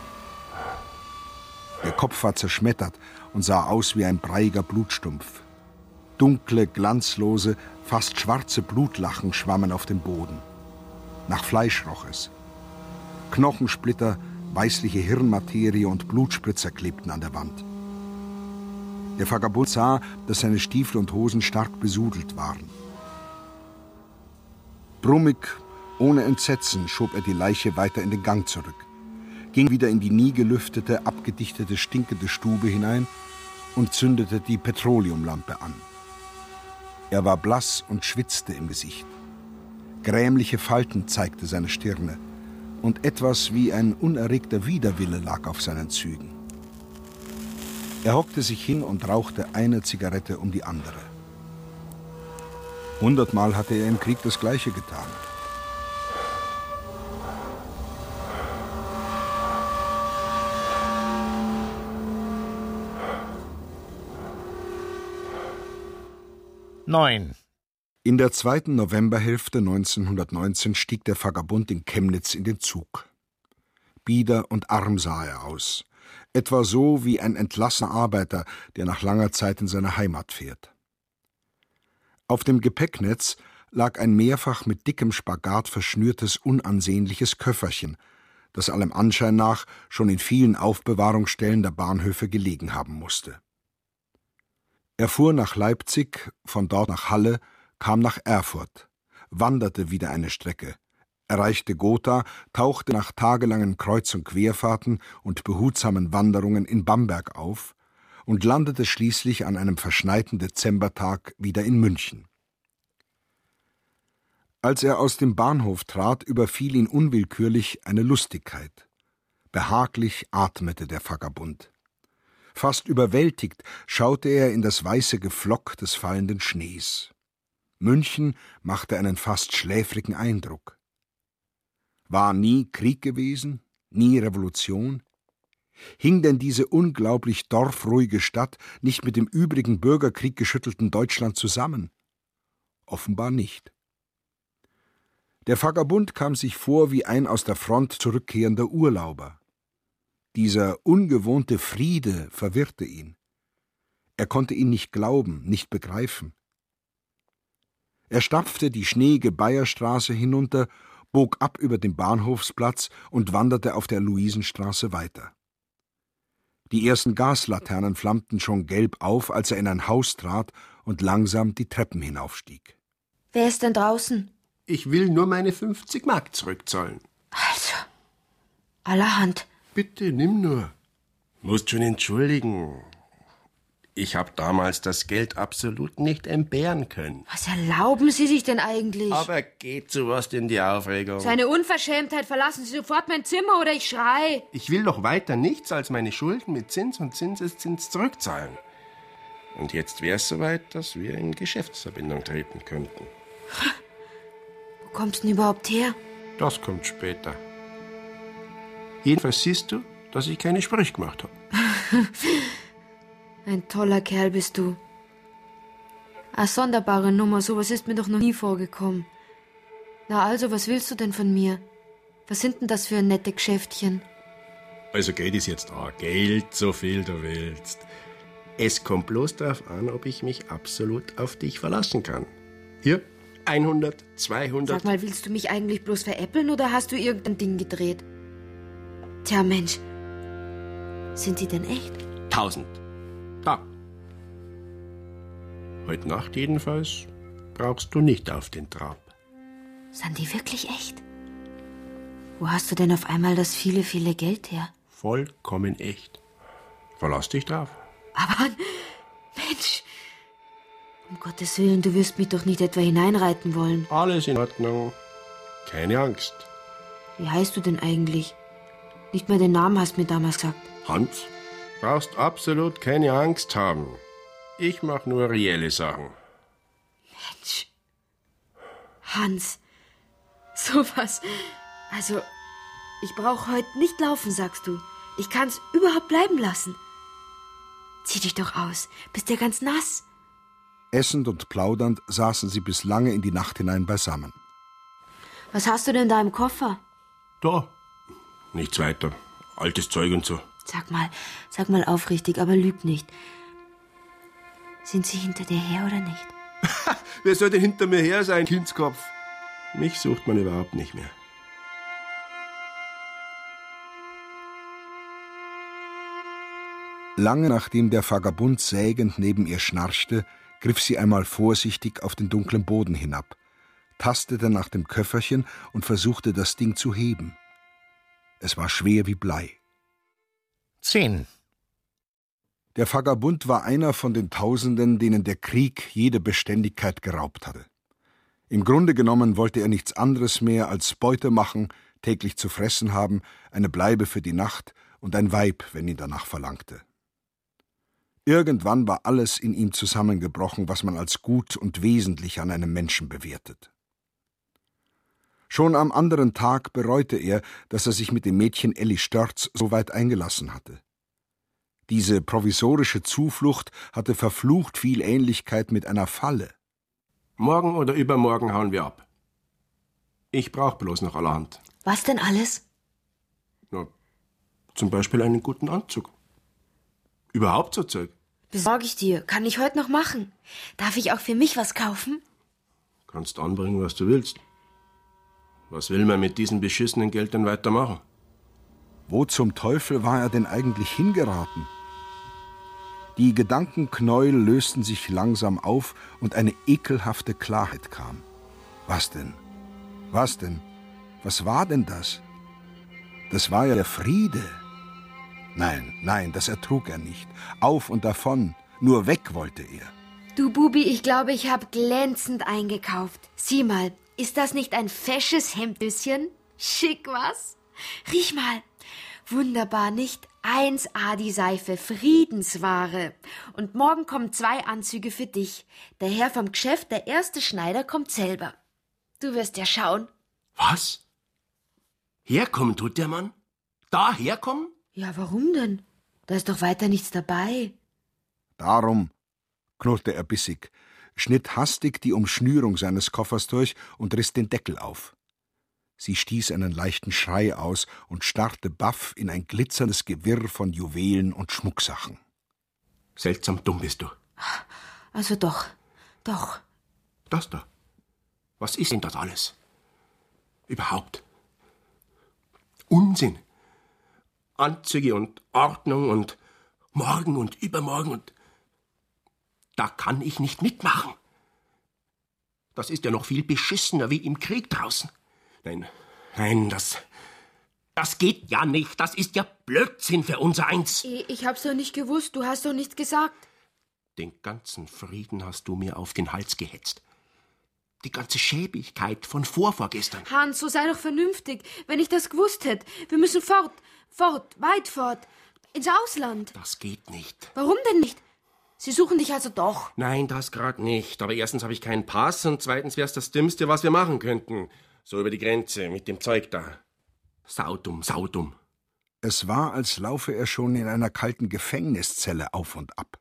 Der Kopf war zerschmettert und sah aus wie ein breiiger Blutstumpf. Dunkle, glanzlose, fast schwarze Blutlachen schwammen auf dem Boden. Nach Fleisch roch es. Knochensplitter, weißliche Hirnmaterie und Blutspritzer klebten an der Wand. Der Vagabund sah, dass seine Stiefel und Hosen stark besudelt waren. Brummig, ohne Entsetzen, schob er die Leiche weiter in den Gang zurück, ging wieder in die nie gelüftete, abgedichtete, stinkende Stube hinein und zündete die Petroleumlampe an. Er war blass und schwitzte im Gesicht. Grämliche Falten zeigte seine Stirne, und etwas wie ein unerregter Widerwille lag auf seinen Zügen. Er hockte sich hin und rauchte eine Zigarette um die andere. 100-mal hatte er im Krieg das Gleiche getan. 9. In der zweiten Novemberhälfte 1919 stieg der Vagabund in Chemnitz in den Zug. Bieder und arm sah er aus, etwa so wie ein entlassener Arbeiter, der nach langer Zeit in seine Heimat fährt. Auf dem Gepäcknetz lag ein mehrfach mit dickem Spagat verschnürtes, unansehnliches Köfferchen, das allem Anschein nach schon in vielen Aufbewahrungsstellen der Bahnhöfe gelegen haben musste. Er fuhr nach Leipzig, von dort nach Halle, kam nach Erfurt, wanderte wieder eine Strecke, erreichte Gotha, tauchte nach tagelangen Kreuz- und Querfahrten und behutsamen Wanderungen in Bamberg auf und landete schließlich an einem verschneiten Dezembertag wieder in München. Als er aus dem Bahnhof trat, überfiel ihn unwillkürlich eine Lustigkeit. Behaglich atmete der Vagabund. Fast überwältigt schaute er in das weiße Geflock des fallenden Schnees. München machte einen fast schläfrigen Eindruck. War nie Krieg gewesen, nie Revolution? Hing denn diese unglaublich dorfruhige Stadt nicht mit dem übrigen Bürgerkrieg geschüttelten Deutschland zusammen? Offenbar nicht. Der Vagabund kam sich vor wie ein aus der Front zurückkehrender Urlauber. Dieser ungewohnte Friede verwirrte ihn. Er konnte ihn nicht glauben, nicht begreifen. Er stapfte die schneeige Bayerstraße hinunter, bog ab über den Bahnhofsplatz und wanderte auf der Luisenstraße weiter. Die ersten Gaslaternen flammten schon gelb auf, als er in ein Haus trat und langsam die Treppen hinaufstieg. Wer ist denn draußen? Ich will nur meine 50 Mark zurückzahlen. Also, allerhand. Bitte, nimm nur. Musst schon entschuldigen. Ich habe damals das Geld absolut nicht entbehren können. Was erlauben Sie sich denn eigentlich? Aber geht sowas denn die Aufregung? So eine Unverschämtheit, verlassen Sie sofort mein Zimmer oder ich schrei. Ich will doch weiter nichts als meine Schulden mit Zins und Zinseszins zurückzahlen. Und jetzt wäre es soweit, dass wir in Geschäftsverbindung treten könnten. Wo kommst du denn überhaupt her? Das kommt später. Jedenfalls siehst du, dass ich keine Sprüche gemacht habe. Ein toller Kerl bist du. Eine sonderbare Nummer, sowas ist mir doch noch nie vorgekommen. Na also, was willst du denn von mir? Was sind denn das für nette Geschäftchen? Also Geld ist jetzt da. Geld, so viel du willst. Es kommt bloß darauf an, ob ich mich absolut auf dich verlassen kann. Hier, 100, 200... Sag mal, willst du mich eigentlich bloß veräppeln oder hast du irgendein Ding gedreht? Tja, Mensch. Sind die denn echt? 1000. Da. Heute Nacht jedenfalls brauchst du nicht auf den Trab. Sind die wirklich echt? Wo hast du denn auf einmal das viele, viele Geld her? Vollkommen echt. Verlass dich drauf. Aber, Mensch, um Gottes Willen, du wirst mich doch nicht etwa hineinreiten wollen. Alles in Ordnung. Keine Angst. Wie heißt du denn eigentlich? Nicht mehr den Namen hast du mir damals gesagt. Hans, brauchst absolut keine Angst haben. Ich mache nur reelle Sachen. Mensch. Hans. Sowas. Also, ich brauche heute nicht laufen, sagst du. Ich kann's überhaupt bleiben lassen. Zieh dich doch aus. Bist ja ganz nass. Essend und plaudernd saßen sie bis lange in die Nacht hinein beisammen. Was hast du denn da im Koffer? Da. Nichts weiter. Altes Zeug und so. Sag mal aufrichtig, aber lüg nicht. Sind sie hinter dir her oder nicht? Wer soll denn hinter mir her sein, Kindskopf? Mich sucht man überhaupt nicht mehr. Lange nachdem der Vagabund sägend neben ihr schnarchte, griff sie einmal vorsichtig auf den dunklen Boden hinab, tastete nach dem Köfferchen und versuchte, das Ding zu heben. Es war schwer wie Blei. 10. Der Vagabund war einer von den Tausenden, denen der Krieg jede Beständigkeit geraubt hatte. Im Grunde genommen wollte er nichts anderes mehr als Beute machen, täglich zu fressen haben, eine Bleibe für die Nacht und ein Weib, wenn ihn danach verlangte. Irgendwann war alles in ihm zusammengebrochen, was man als gut und wesentlich an einem Menschen bewertet. Schon am anderen Tag bereute er, dass er sich mit dem Mädchen Elli Störz so weit eingelassen hatte. Diese provisorische Zuflucht hatte verflucht viel Ähnlichkeit mit einer Falle. Morgen oder übermorgen hauen wir ab. Ich brauche bloß noch allerhand. Was denn alles? Na, zum Beispiel einen guten Anzug. Überhaupt so Zeug. Besorge ich dir. Kann ich heute noch machen. Darf ich auch für mich was kaufen? Kannst anbringen, was du willst. Was will man mit diesem beschissenen Geld denn weitermachen? Wo zum Teufel war er denn eigentlich hingeraten? Die Gedankenknäuel lösten sich langsam auf und eine ekelhafte Klarheit kam. Was denn? Was denn? Was war denn das? Das war ja der Friede. Nein, nein, das ertrug er nicht. Auf und davon, nur weg wollte er. Du Bubi, ich glaube, ich habe glänzend eingekauft. Sieh mal, ist das nicht ein fesches Hemdüschen? Schick, was? Riech mal. Wunderbar, nicht? 1A die Seife, Friedensware. Und morgen kommen 2 Anzüge für dich. Der Herr vom Geschäft, der erste Schneider, kommt selber. Du wirst ja schauen. Was? Herkommen tut der Mann? Da herkommen? Ja, warum denn? Da ist doch weiter nichts dabei. Darum, knurrte er bissig, schnitt hastig die Umschnürung seines Koffers durch und riss den Deckel auf. Sie stieß einen leichten Schrei aus und starrte baff in ein glitzerndes Gewirr von Juwelen und Schmucksachen. Seltsam dumm bist du. Also doch. Das da. Was ist denn das alles? Überhaupt. Unsinn. Anzüge und Ordnung und morgen und übermorgen und... Da kann ich nicht mitmachen. Das ist ja noch viel beschissener wie im Krieg draußen. Nein, das geht ja nicht. Das ist ja Blödsinn für unser Eins. Ich hab's doch nicht gewusst. Du hast doch nichts gesagt. Den ganzen Frieden hast du mir auf den Hals gehetzt. Die ganze Schäbigkeit von vorgestern. Hans, so sei doch vernünftig. Wenn ich das gewusst hätte. Wir müssen fort, weit fort. Ins Ausland. Das geht nicht. Warum denn nicht? Sie suchen dich also doch. Nein, das grad nicht. Aber erstens habe ich keinen Pass und zweitens wär's das Dümmste, was wir machen könnten. So über die Grenze mit dem Zeug da. Saudumm. Es war, als laufe er schon in einer kalten Gefängniszelle auf und ab.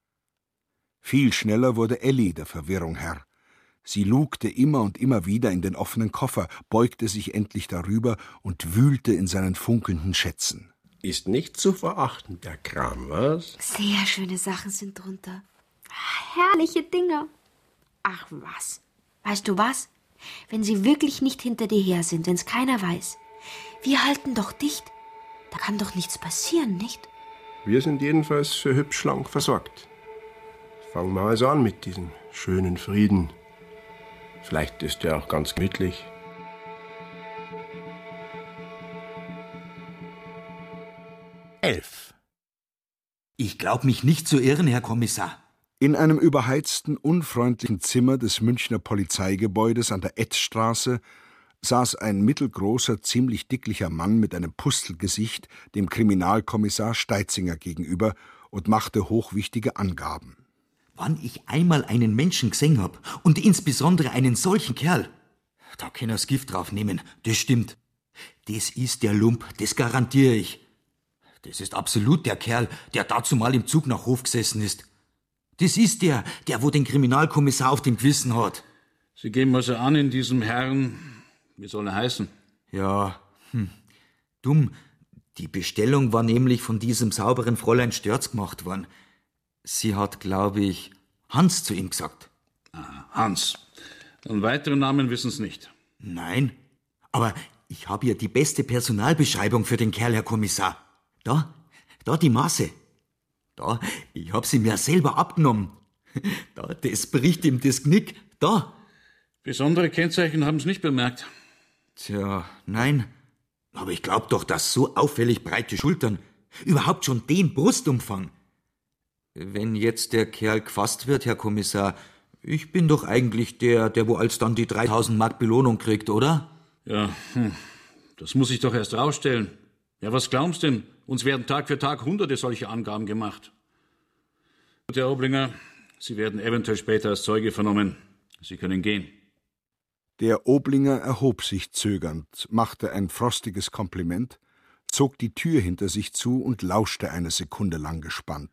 Viel schneller wurde Elli der Verwirrung Herr. Sie lugte immer und immer wieder in den offenen Koffer, beugte sich endlich darüber und wühlte in seinen funkelnden Schätzen. Ist nicht zu verachten, der Kram, was? Sehr schöne Sachen sind drunter. Herrliche Dinger. Ach was. Weißt du was? Wenn sie wirklich nicht hinter dir her sind, wenn's keiner weiß. Wir halten doch dicht. Da kann doch nichts passieren, nicht? Wir sind jedenfalls für hübsch schlank versorgt. Fangen wir also an mit diesem schönen Frieden. Vielleicht ist der auch ganz gemütlich. Ich glaube mich nicht zu irren, Herr Kommissar. In einem überheizten, unfreundlichen Zimmer des Münchner Polizeigebäudes an der Etzstraße saß ein mittelgroßer, ziemlich dicklicher Mann mit einem Pustelgesicht dem Kriminalkommissar Steitzinger gegenüber und machte hochwichtige Angaben. Wann ich einmal einen Menschen gesehen hab und insbesondere einen solchen Kerl, da kann er's Gift drauf nehmen, das stimmt. Das ist der Lump, das garantiere ich. Das ist absolut der Kerl, der dazu mal im Zug nach Hof gesessen ist. Das ist der, wo den Kriminalkommissar auf dem Gewissen hat. Sie geben also an in diesem Herrn, wie soll er heißen? Ja, dumm. Die Bestellung war nämlich von diesem sauberen Fräulein Störz gemacht worden. Sie hat, glaube ich, Hans zu ihm gesagt. Ah, Hans. Und weitere Namen wissen Sie nicht? Nein, aber ich habe ja die beste Personalbeschreibung für den Kerl, Herr Kommissar. Da die Maße. Da, ich hab sie mir selber abgenommen. Da, das bricht ihm das Knick. Da. Besondere Kennzeichen haben Sie nicht bemerkt? Tja, nein. Aber ich glaub doch, dass so auffällig breite Schultern, überhaupt schon den Brustumfang. Wenn jetzt der Kerl gefasst wird, Herr Kommissar, ich bin doch eigentlich der wo alsdann die 3000 Mark Belohnung kriegt, oder? Ja, das muss ich doch erst rausstellen. Ja, was glaubst denn? Uns werden Tag für Tag hunderte solche Angaben gemacht. Herr Oblinger, Sie werden eventuell später als Zeuge vernommen. Sie können gehen. Der Oblinger erhob sich zögernd, machte ein frostiges Kompliment, zog die Tür hinter sich zu und lauschte eine Sekunde lang gespannt.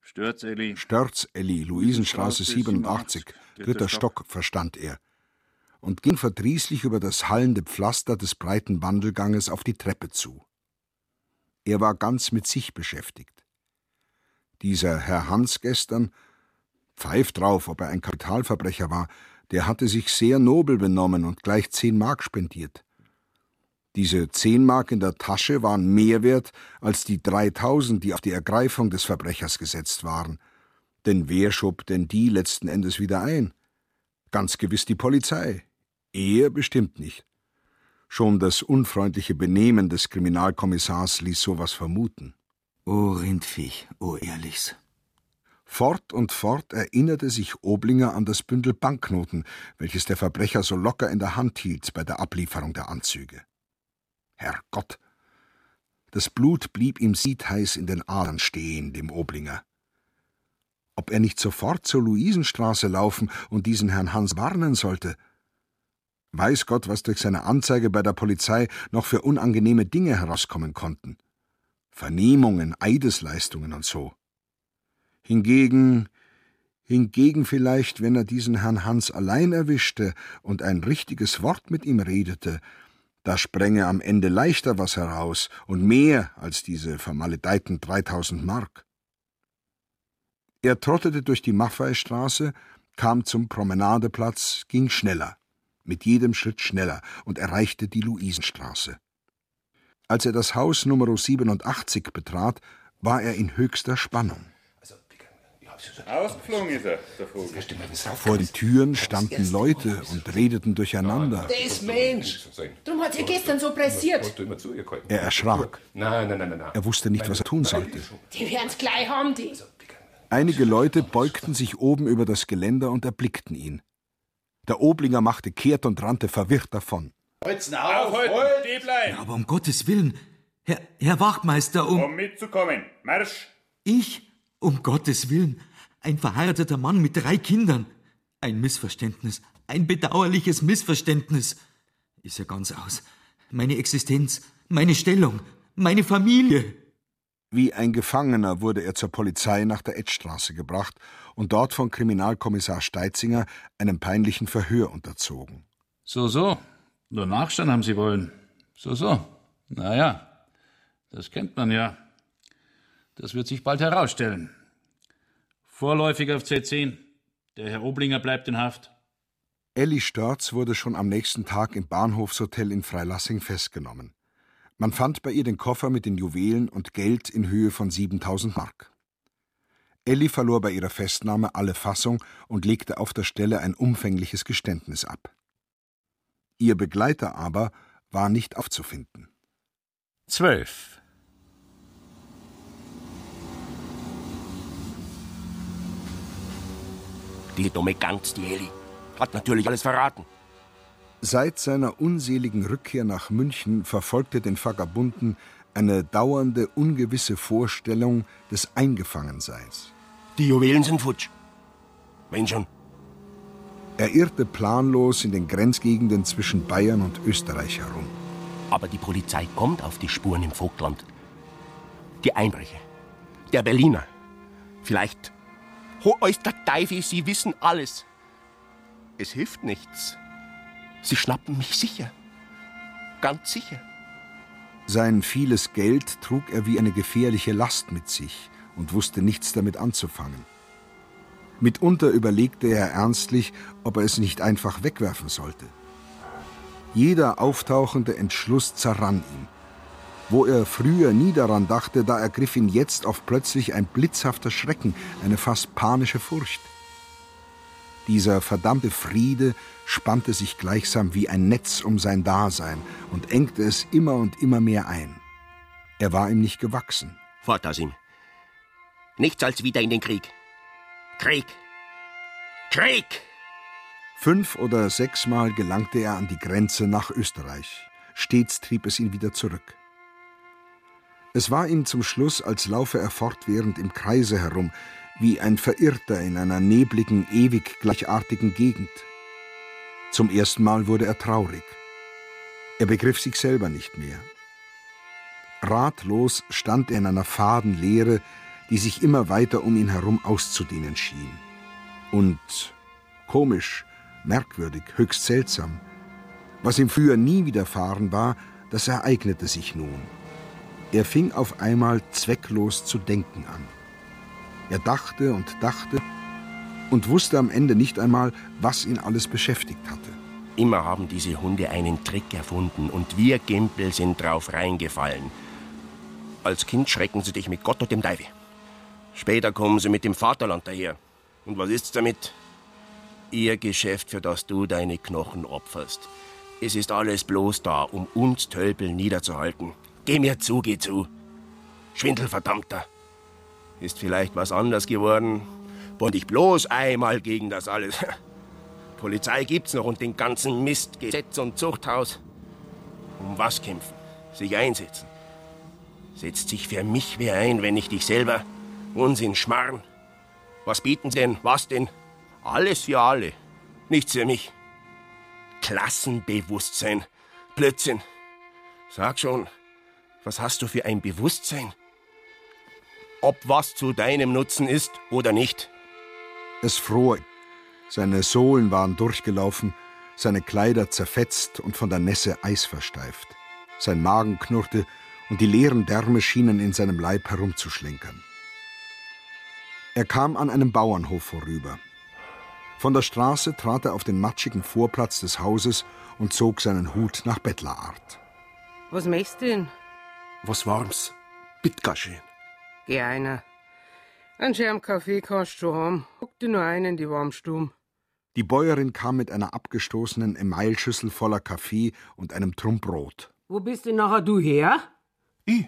Störzelli, Luisenstraße 87, 3. Stock, verstand er, und ging verdrießlich über das hallende Pflaster des breiten Wandelganges auf die Treppe zu. Er war ganz mit sich beschäftigt. Dieser Herr Hans gestern, pfeift drauf, ob er ein Kapitalverbrecher war, der hatte sich sehr nobel benommen und gleich 10 Mark spendiert. Diese 10 Mark in der Tasche waren mehr wert als die 3.000, die auf die Ergreifung des Verbrechers gesetzt waren. Denn wer schob denn die letzten Endes wieder ein? Ganz gewiss die Polizei. Er bestimmt nicht. Schon das unfreundliche Benehmen des Kriminalkommissars ließ sowas vermuten. O Rindviech, o Ehrlichs. Fort und fort erinnerte sich Oblinger an das Bündel Banknoten, welches der Verbrecher so locker in der Hand hielt bei der Ablieferung der Anzüge. Herrgott! Das Blut blieb ihm siedheiß in den Adern stehen, dem Oblinger. Ob er nicht sofort zur Luisenstraße laufen und diesen Herrn Hans warnen sollte? Weiß Gott, was durch seine Anzeige bei der Polizei noch für unangenehme Dinge herauskommen konnten. Vernehmungen, Eidesleistungen und so. Hingegen vielleicht, wenn er diesen Herrn Hans allein erwischte und ein richtiges Wort mit ihm redete, da spränge am Ende leichter was heraus und mehr als diese vermaledeiten 3.000 Mark. Er trottete durch die Maffeistraße, kam zum Promenadeplatz, ging schneller, mit jedem Schritt schneller und erreichte die Luisenstraße. Als er das Haus Nummer 87 betrat, war er in höchster Spannung. Ausgeflogen ist er, der Vogel. Vor den Türen standen Leute und redeten durcheinander. Das Mensch! Drum hat sie gestern so pressiert. Er erschrak. Nein. Er wusste nicht, was er tun sollte. Die werden's gleich haben, die. Einige Leute beugten sich oben über das Geländer und erblickten ihn. Der Oblinger machte kehrt und rannte verwirrt davon. Halt's auf, halt! Steh bleiben! Ja, aber um Gottes Willen, Herr Wachtmeister, Um mitzukommen, Marsch! Ich? Um Gottes Willen, ein verheirateter Mann mit 3 Kindern. Ein Missverständnis, ein bedauerliches Missverständnis. Ist ja ganz aus. Meine Existenz, meine Stellung, meine Familie. Wie ein Gefangener wurde er zur Polizei nach der Etzstraße gebracht und dort von Kriminalkommissar Steitzinger einem peinlichen Verhör unterzogen. So. Nur Nachstand haben Sie wollen. So. Naja, das kennt man ja. Das wird sich bald herausstellen. Vorläufig auf C10. Der Herr Oblinger bleibt in Haft. Elli Störz wurde schon am nächsten Tag im Bahnhofshotel in Freilassing festgenommen. Man fand bei ihr den Koffer mit den Juwelen und Geld in Höhe von 7.000 Mark. Elli verlor bei ihrer Festnahme alle Fassung und legte auf der Stelle ein umfängliches Geständnis ab. Ihr Begleiter aber war nicht aufzufinden. 12. Die dumme Gans, die Elli, hat natürlich alles verraten. Seit seiner unseligen Rückkehr nach München verfolgte den Vagabunden eine dauernde, ungewisse Vorstellung des Eingefangenseins. Die Juwelen sind futsch. Wenn schon. Er irrte planlos in den Grenzgegenden zwischen Bayern und Österreich herum. Aber die Polizei kommt auf die Spuren im Vogtland. Die Einbrecher, der Berliner. Vielleicht, euch der Teufel, Sie wissen alles. Es hilft nichts. Sie schnappen mich sicher. Ganz sicher. Sein vieles Geld trug er wie eine gefährliche Last mit sich und wusste nichts damit anzufangen. Mitunter überlegte er ernstlich, ob er es nicht einfach wegwerfen sollte. Jeder auftauchende Entschluss zerrann ihm. Wo er früher nie daran dachte, da ergriff ihn jetzt auf plötzlich ein blitzhafter Schrecken, eine fast panische Furcht. Dieser verdammte Friede spannte sich gleichsam wie ein Netz um sein Dasein und engte es immer und immer mehr ein. Er war ihm nicht gewachsen. Fort aus ihm. Nichts als wieder in den Krieg. Krieg! 5 oder 6 Mal gelangte er an die Grenze nach Österreich. Stets trieb es ihn wieder zurück. Es war ihm zum Schluss, als laufe er fortwährend im Kreise herum, wie ein Verirrter in einer nebligen, ewig gleichartigen Gegend. Zum ersten Mal wurde er traurig. Er begriff sich selber nicht mehr. Ratlos stand er in einer faden Leere, die sich immer weiter um ihn herum auszudehnen schien. Und komisch, merkwürdig, höchst seltsam. Was ihm früher nie widerfahren war, das ereignete sich nun. Er fing auf einmal zwecklos zu denken an. Er dachte und wusste am Ende nicht einmal, was ihn alles beschäftigt hatte. Immer haben diese Hunde einen Trick erfunden und wir Gimpel sind drauf reingefallen. Als Kind schrecken sie dich mit Gott und dem Teufel. Später kommen sie mit dem Vaterland daher. Und was ist's damit? Ihr Geschäft, für das du deine Knochen opferst. Es ist alles bloß da, um uns Tölpel niederzuhalten. Geh mir zu, geh zu. Schwindelverdammter. Ist vielleicht was anders geworden? Bond ich bloß einmal gegen das alles. Polizei gibt's noch und den ganzen Mist, Gesetz und Zuchthaus. Um was kämpfen? Sich einsetzen. Setzt sich für mich wer ein, wenn nicht ich selber? Unsinn, Schmarrn. Was bieten sie denn? Was denn? Alles für alle. Nichts für mich. Klassenbewusstsein. Blödsinn. Sag schon, was hast du für ein Bewusstsein? Ob was zu deinem Nutzen ist oder nicht? Es fror. Seine Sohlen waren durchgelaufen, seine Kleider zerfetzt und von der Nässe eisversteift. Sein Magen knurrte und die leeren Därme schienen in seinem Leib herumzuschlenkern. Er kam an einem Bauernhof vorüber. Von der Straße trat er auf den matschigen Vorplatz des Hauses und zog seinen Hut nach Bettlerart. Was möchtest du denn? Was warm's? Bitteschön. Geh einer. Einen schönen Kaffee kannst du haben. Guck dir nur einen in die Warmstube. Die Bäuerin kam mit einer abgestoßenen Emailschüssel voller Kaffee und einem Trump Brot. Wo bist denn nachher du her? Ich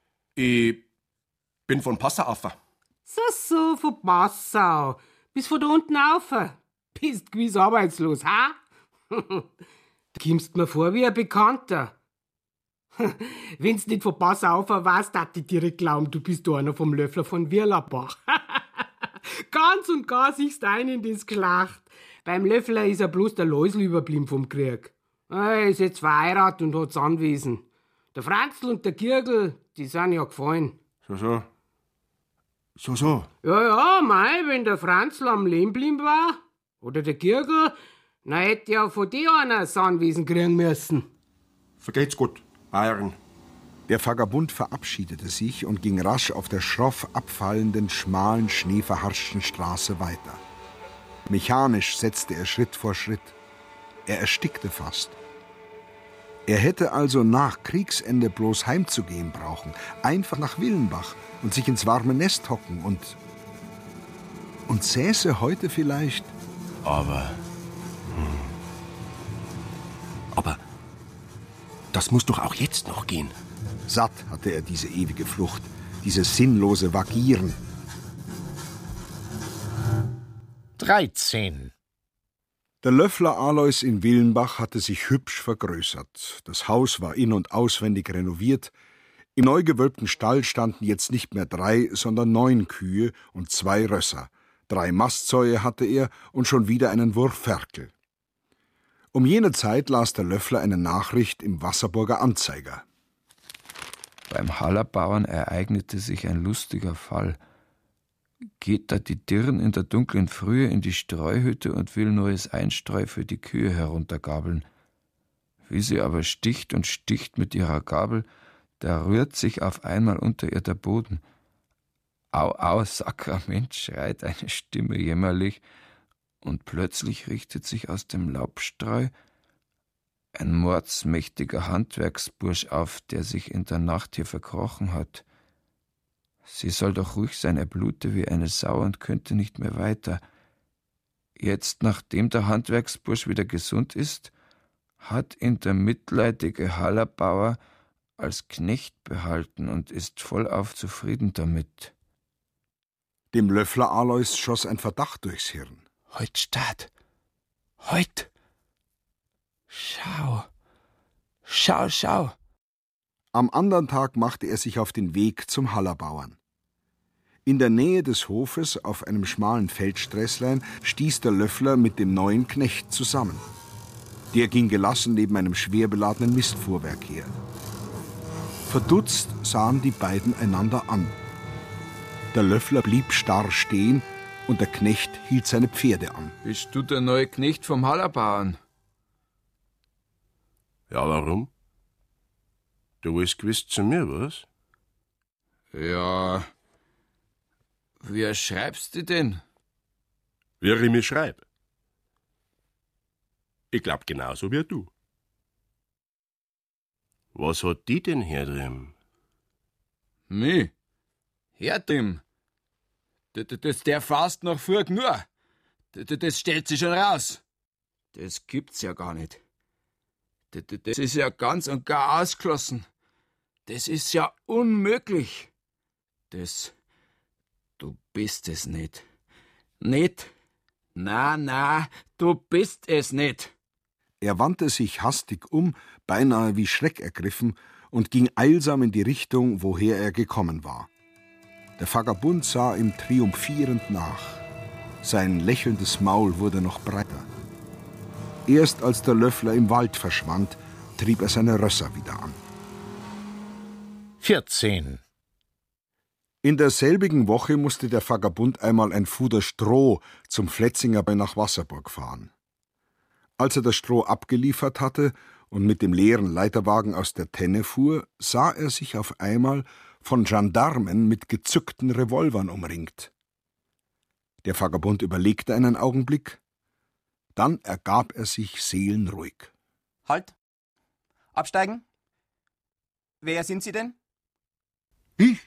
bin von Passau. So, von Passau. Bis von da unten rauf. Bist gewiss arbeitslos, ha? Du kommst mir vor wie ein Bekannter. Wenn's nicht von Passau warst, dachte ich direkt glauben, du bist einer vom Löffler von Wirlerbach. Ganz und gar siehst ein in das Geschlacht. Beim Löffler ist ja bloß der Läusel überblieben vom Krieg. Er ist jetzt verheiratet und hat's Anwesen. Der Franzl und der Girgel, die sind ja gefallen. So. Ja, mei, wenn der Franzl am Leben blieben war, oder der Girgel, na hätte ja von dir einer das Anwesen kriegen müssen. Vergeht's gut, Bayern. Der Vagabund verabschiedete sich und ging rasch auf der schroff abfallenden, schmalen, schneeverharschten Straße weiter. Mechanisch setzte er Schritt vor Schritt. Er erstickte fast. Er hätte also nach Kriegsende bloß heimzugehen brauchen, einfach nach Willenbach und sich ins warme Nest hocken und säße heute vielleicht. Aber das muss doch auch jetzt noch gehen. Satt hatte er diese ewige Flucht, dieses sinnlose Vagieren. 13. Der Löffler Alois in Willenbach hatte sich hübsch vergrößert. Das Haus war in- und auswendig renoviert. Im neu gewölbten Stall standen jetzt nicht mehr 3, sondern 9 Kühe und 2 Rösser. 3 Mastsäue hatte er und schon wieder einen Wurf Ferkel. Um jene Zeit las der Löffler eine Nachricht im Wasserburger Anzeiger. Beim Hallerbauern ereignete sich ein lustiger Fall. Geht da die Dirn in der dunklen Frühe in die Streuhütte und will neues Einstreu für die Kühe heruntergabeln. Wie sie aber sticht und sticht mit ihrer Gabel, da rührt sich auf einmal unter ihr der Boden. Au, au, Sakrament, schreit eine Stimme jämmerlich, und plötzlich richtet sich aus dem Laubstreu ein mordsmächtiger Handwerksbursch auf, der sich in der Nacht hier verkrochen hat. Sie soll doch ruhig sein, er blute wie eine Sau und könnte nicht mehr weiter. Jetzt, nachdem der Handwerksbursch wieder gesund ist, hat ihn der mitleidige Hallerbauer als Knecht behalten und ist vollauf zufrieden damit. Dem Löffler Alois schoss ein Verdacht durchs Hirn. Heut Staat. Heut. Schau. Am anderen Tag machte er sich auf den Weg zum Hallerbauern. In der Nähe des Hofes, auf einem schmalen Feldsträßlein, stieß der Löffler mit dem neuen Knecht zusammen. Der ging gelassen neben einem schwer beladenen Mistfuhrwerk her. Verdutzt sahen die beiden einander an. Der Löffler blieb starr stehen und der Knecht hielt seine Pferde an. Bist du der neue Knecht vom Hallerbauern? Ja, warum? Du willst gewiss zu mir, was? Ja. Wie schreibst du denn? Wie ich mich schreibe? Ich glaub genauso wie du. Was hat die denn her drüben? Mich? Her drüben? Der fast noch vor genug. Das stellt sich schon raus. Das gibt's ja gar nicht. Das ist ja ganz und gar ausgeschlossen. Das ist ja unmöglich. Du bist es nicht. Nicht? Na, du bist es nicht. Er wandte sich hastig um, beinahe wie Schreck ergriffen, und ging eilsam in die Richtung, woher er gekommen war. Der Vagabund sah ihm triumphierend nach. Sein lächelndes Maul wurde noch breiter. Erst als der Löffler im Wald verschwand, trieb er seine Rösser wieder an. 14. In derselbigen Woche musste der Vagabund einmal ein Fuder Stroh zum Fletzinger nach Wasserburg fahren. Als er das Stroh abgeliefert hatte und mit dem leeren Leiterwagen aus der Tenne fuhr, sah er sich auf einmal von Gendarmen mit gezückten Revolvern umringt. Der Vagabund überlegte einen Augenblick, dann ergab er sich seelenruhig. Halt! Absteigen! Wer sind Sie denn? Ich?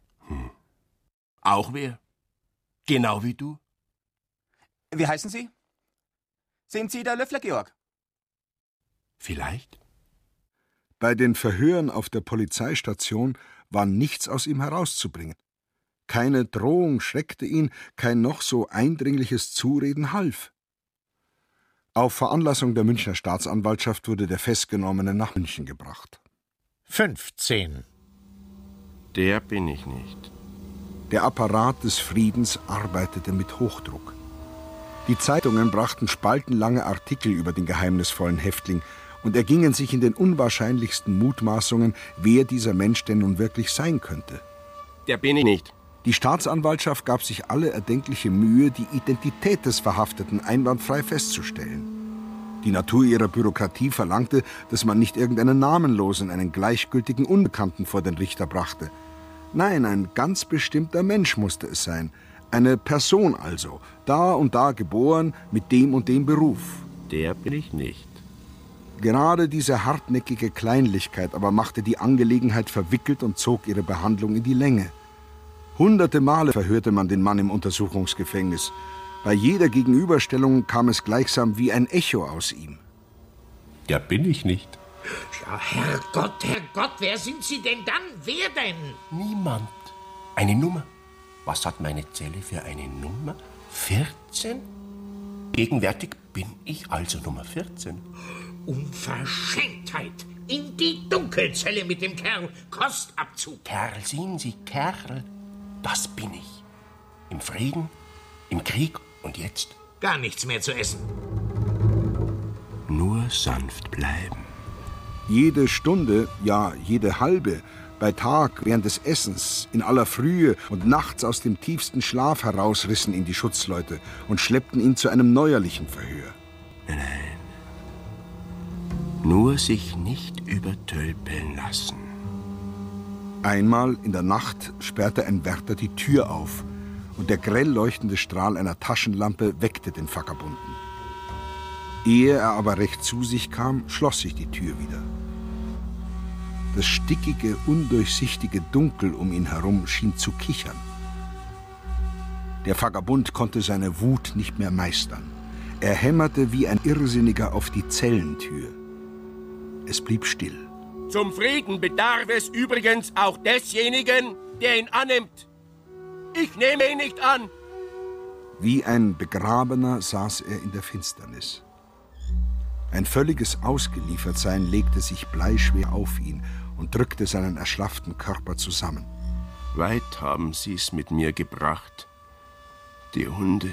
Auch wer? Genau wie du? Wie heißen Sie? Sind Sie der Löffler Georg? Vielleicht. Bei den Verhören auf der Polizeistation war nichts aus ihm herauszubringen. Keine Drohung schreckte ihn, kein noch so eindringliches Zureden half. Auf Veranlassung der Münchner Staatsanwaltschaft wurde der Festgenommene nach München gebracht. 15. Der bin ich nicht. Der Apparat des Friedens arbeitete mit Hochdruck. Die Zeitungen brachten spaltenlange Artikel über den geheimnisvollen Häftling und ergingen sich in den unwahrscheinlichsten Mutmaßungen, wer dieser Mensch denn nun wirklich sein könnte. Der bin ich nicht. Die Staatsanwaltschaft gab sich alle erdenkliche Mühe, die Identität des Verhafteten einwandfrei festzustellen. Die Natur ihrer Bürokratie verlangte, dass man nicht irgendeinen namenlosen, einen gleichgültigen Unbekannten vor den Richter brachte. Nein, ein ganz bestimmter Mensch musste es sein. Eine Person also, da und da geboren, mit dem und dem Beruf. Der bin ich nicht. Gerade diese hartnäckige Kleinlichkeit aber machte die Angelegenheit verwickelt und zog ihre Behandlung in die Länge. Hunderte Male verhörte man den Mann im Untersuchungsgefängnis. Bei jeder Gegenüberstellung kam es gleichsam wie ein Echo aus ihm. Der bin ich nicht. Ja, Herrgott, wer sind Sie denn dann? Wer denn? Niemand. Eine Nummer. Was hat meine Zelle für eine Nummer? 14? Gegenwärtig bin ich also Nummer 14. Unverschämtheit! In die Dunkelzelle mit dem Kerl. Kostabzug. Kerl, sehen Sie, Kerl. Das bin ich. Im Frieden, im Krieg und jetzt? Gar nichts mehr zu essen. Nur sanft bleiben. Jede Stunde, ja jede halbe, bei Tag, während des Essens, in aller Frühe und nachts aus dem tiefsten Schlaf herausrissen ihn die Schutzleute und schleppten ihn zu einem neuerlichen Verhör. Nein. Nur sich nicht übertölpeln lassen. Einmal in der Nacht sperrte ein Wärter die Tür auf und der grell leuchtende Strahl einer Taschenlampe weckte den Vagabunden. Ehe er aber recht zu sich kam, schloss sich die Tür wieder. Das stickige, undurchsichtige Dunkel um ihn herum schien zu kichern. Der Vagabund konnte seine Wut nicht mehr meistern. Er hämmerte wie ein Irrsinniger auf die Zellentür. Es blieb still. Zum Frieden bedarf es übrigens auch desjenigen, der ihn annimmt. Ich nehme ihn nicht an. Wie ein Begrabener saß er in der Finsternis. Ein völliges Ausgeliefertsein legte sich bleischwer auf ihn und drückte seinen erschlafften Körper zusammen. Weit haben sie's mit mir gebracht. Die Hunde,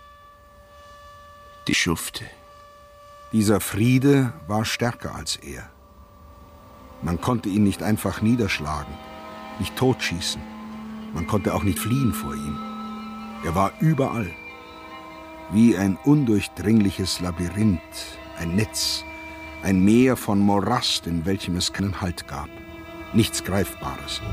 die Schufte. Dieser Friede war stärker als er. Man konnte ihn nicht einfach niederschlagen, nicht totschießen. Man konnte auch nicht fliehen vor ihm. Er war überall. Wie ein undurchdringliches Labyrinth, ein Netz, ein Meer von Morast, in welchem es keinen Halt gab. Nichts Greifbares.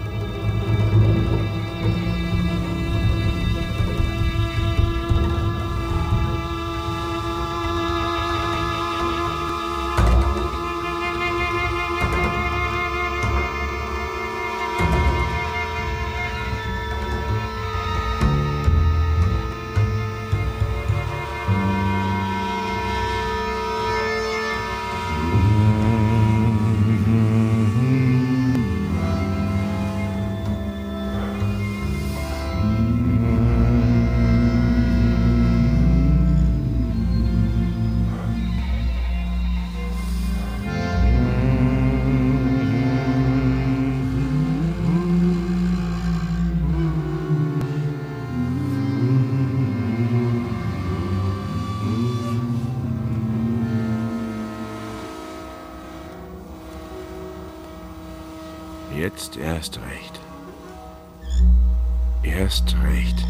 Jetzt erst recht. Erst recht.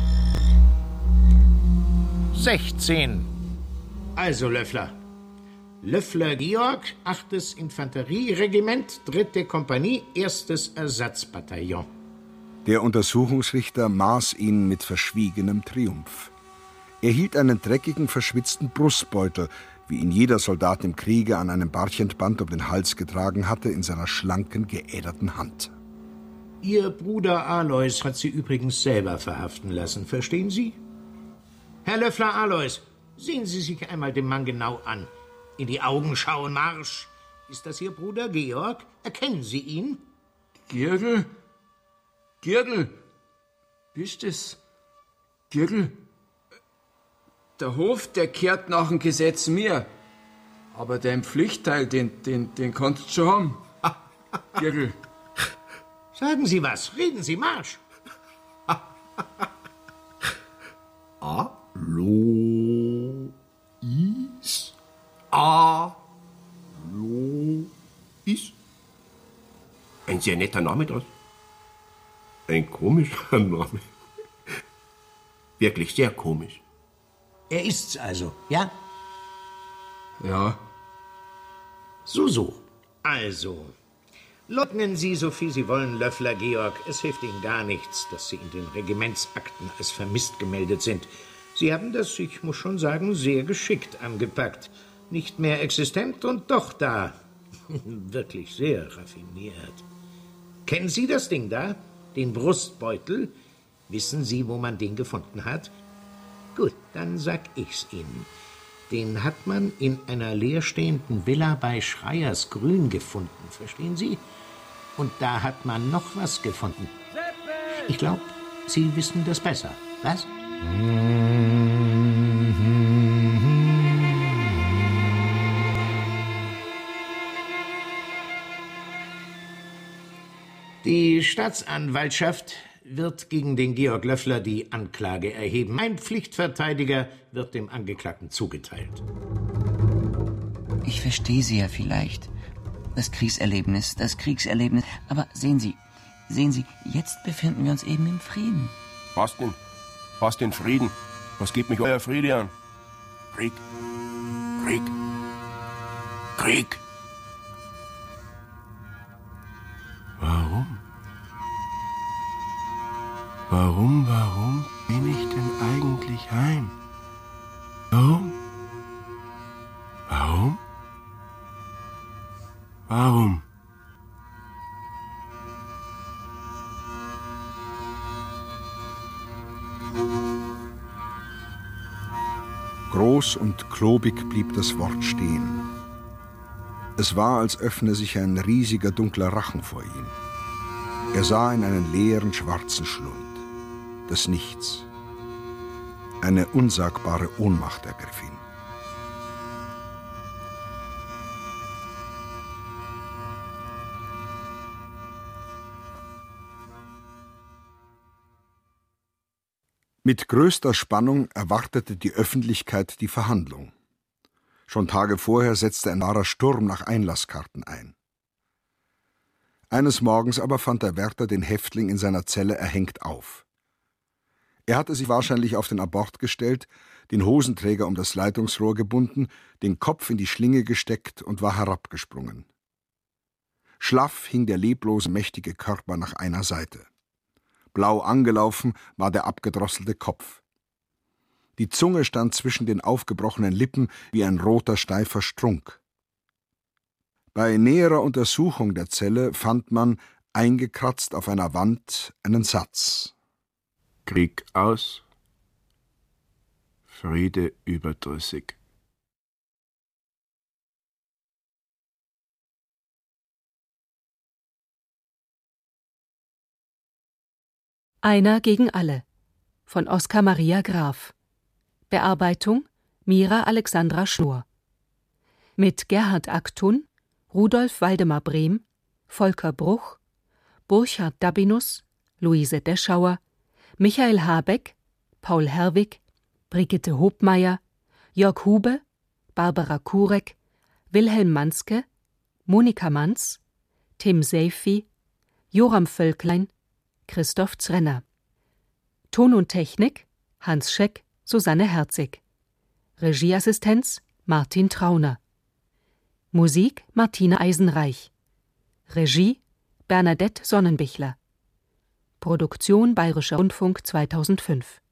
16. Also, Löffler. Löffler Georg, 8. Infanterieregiment, 3. Kompanie, 1. Ersatzbataillon. Der Untersuchungsrichter maß ihn mit verschwiegenem Triumph. Er hielt einen dreckigen, verschwitzten Brustbeutel, wie ihn jeder Soldat im Kriege an einem Bartchenband um den Hals getragen hatte, in seiner schlanken, geäderten Hand. Ihr Bruder Alois hat Sie übrigens selber verhaften lassen, verstehen Sie? Herr Löffler Alois, sehen Sie sich einmal den Mann genau an. In die Augen schauen, Marsch. Ist das Ihr Bruder Georg? Erkennen Sie ihn? Girgl? Girgl? Bist es? Girgl? Der Hof, der kehrt nach dem Gesetz mir. Aber dein Pflichtteil, den kannst du schon haben. Girgl. Sagen Sie was, reden Sie, Marsch. Alois. Ein sehr netter Name, das. Ein komischer Name. Wirklich sehr komisch. Er ist's also, ja? Ja. So. Also, leugnen Sie, so viel Sie wollen, Löffler Georg. Es hilft Ihnen gar nichts, dass Sie in den Regimentsakten als vermisst gemeldet sind. Sie haben das, ich muss schon sagen, sehr geschickt angepackt. Nicht mehr existent und doch da. Wirklich sehr raffiniert. Kennen Sie das Ding da? Den Brustbeutel? Wissen Sie, wo man den gefunden hat? Gut, dann sag ich's Ihnen. Den hat man in einer leerstehenden Villa bei Schreiersgrün gefunden, verstehen Sie? Und da hat man noch was gefunden. Ich glaube, Sie wissen das besser. Was? Die Staatsanwaltschaft wird gegen den Georg Löffler die Anklage erheben. Mein Pflichtverteidiger wird dem Angeklagten zugeteilt. Ich verstehe Sie ja vielleicht. Das Kriegserlebnis. Aber sehen Sie, jetzt befinden wir uns eben im Frieden. Was denn? Was denn Frieden? Was geht mich euer Friede an? Krieg. Warum bin ich denn eigentlich heim? Warum? Groß und klobig blieb das Wort stehen. Es war, als öffne sich ein riesiger, dunkler Rachen vor ihm. Er sah in einen leeren, schwarzen Schlund. Das Nichts. Eine unsagbare Ohnmacht ergriff ihn. Mit größter Spannung erwartete die Öffentlichkeit die Verhandlung. Schon Tage vorher setzte ein wahrer Sturm nach Einlasskarten ein. Eines Morgens aber fand der Wärter den Häftling in seiner Zelle erhängt auf. Er hatte sich wahrscheinlich auf den Abort gestellt, den Hosenträger um das Leitungsrohr gebunden, den Kopf in die Schlinge gesteckt und war herabgesprungen. Schlaff hing der leblose, mächtige Körper nach einer Seite. Blau angelaufen war der abgedrosselte Kopf. Die Zunge stand zwischen den aufgebrochenen Lippen wie ein roter, steifer Strunk. Bei näherer Untersuchung der Zelle fand man, eingekratzt auf einer Wand, einen Satz: Krieg aus, Friede überdrüssig. Einer gegen alle von Oskar Maria Graf. Bearbeitung Mira Alexandra Schnur. Mit Gerhard Aktun, Rudolf Waldemar Brehm, Volker Bruch, Burchard Dabinus, Luise Deschauer, Michael Habeck, Paul Herwig, Brigitte Hobmeier, Jörg Hube, Barbara Kurek, Wilhelm Manske, Monika Manz, Tim Seifi, Joram Völklein, Christoph Zrenner. Ton und Technik Hans Scheck, Susanne Herzig. Regieassistenz Martin Trauner. Musik Martine Eisenreich. Regie Bernadette Sonnenbichler. Produktion Bayerischer Rundfunk 2005.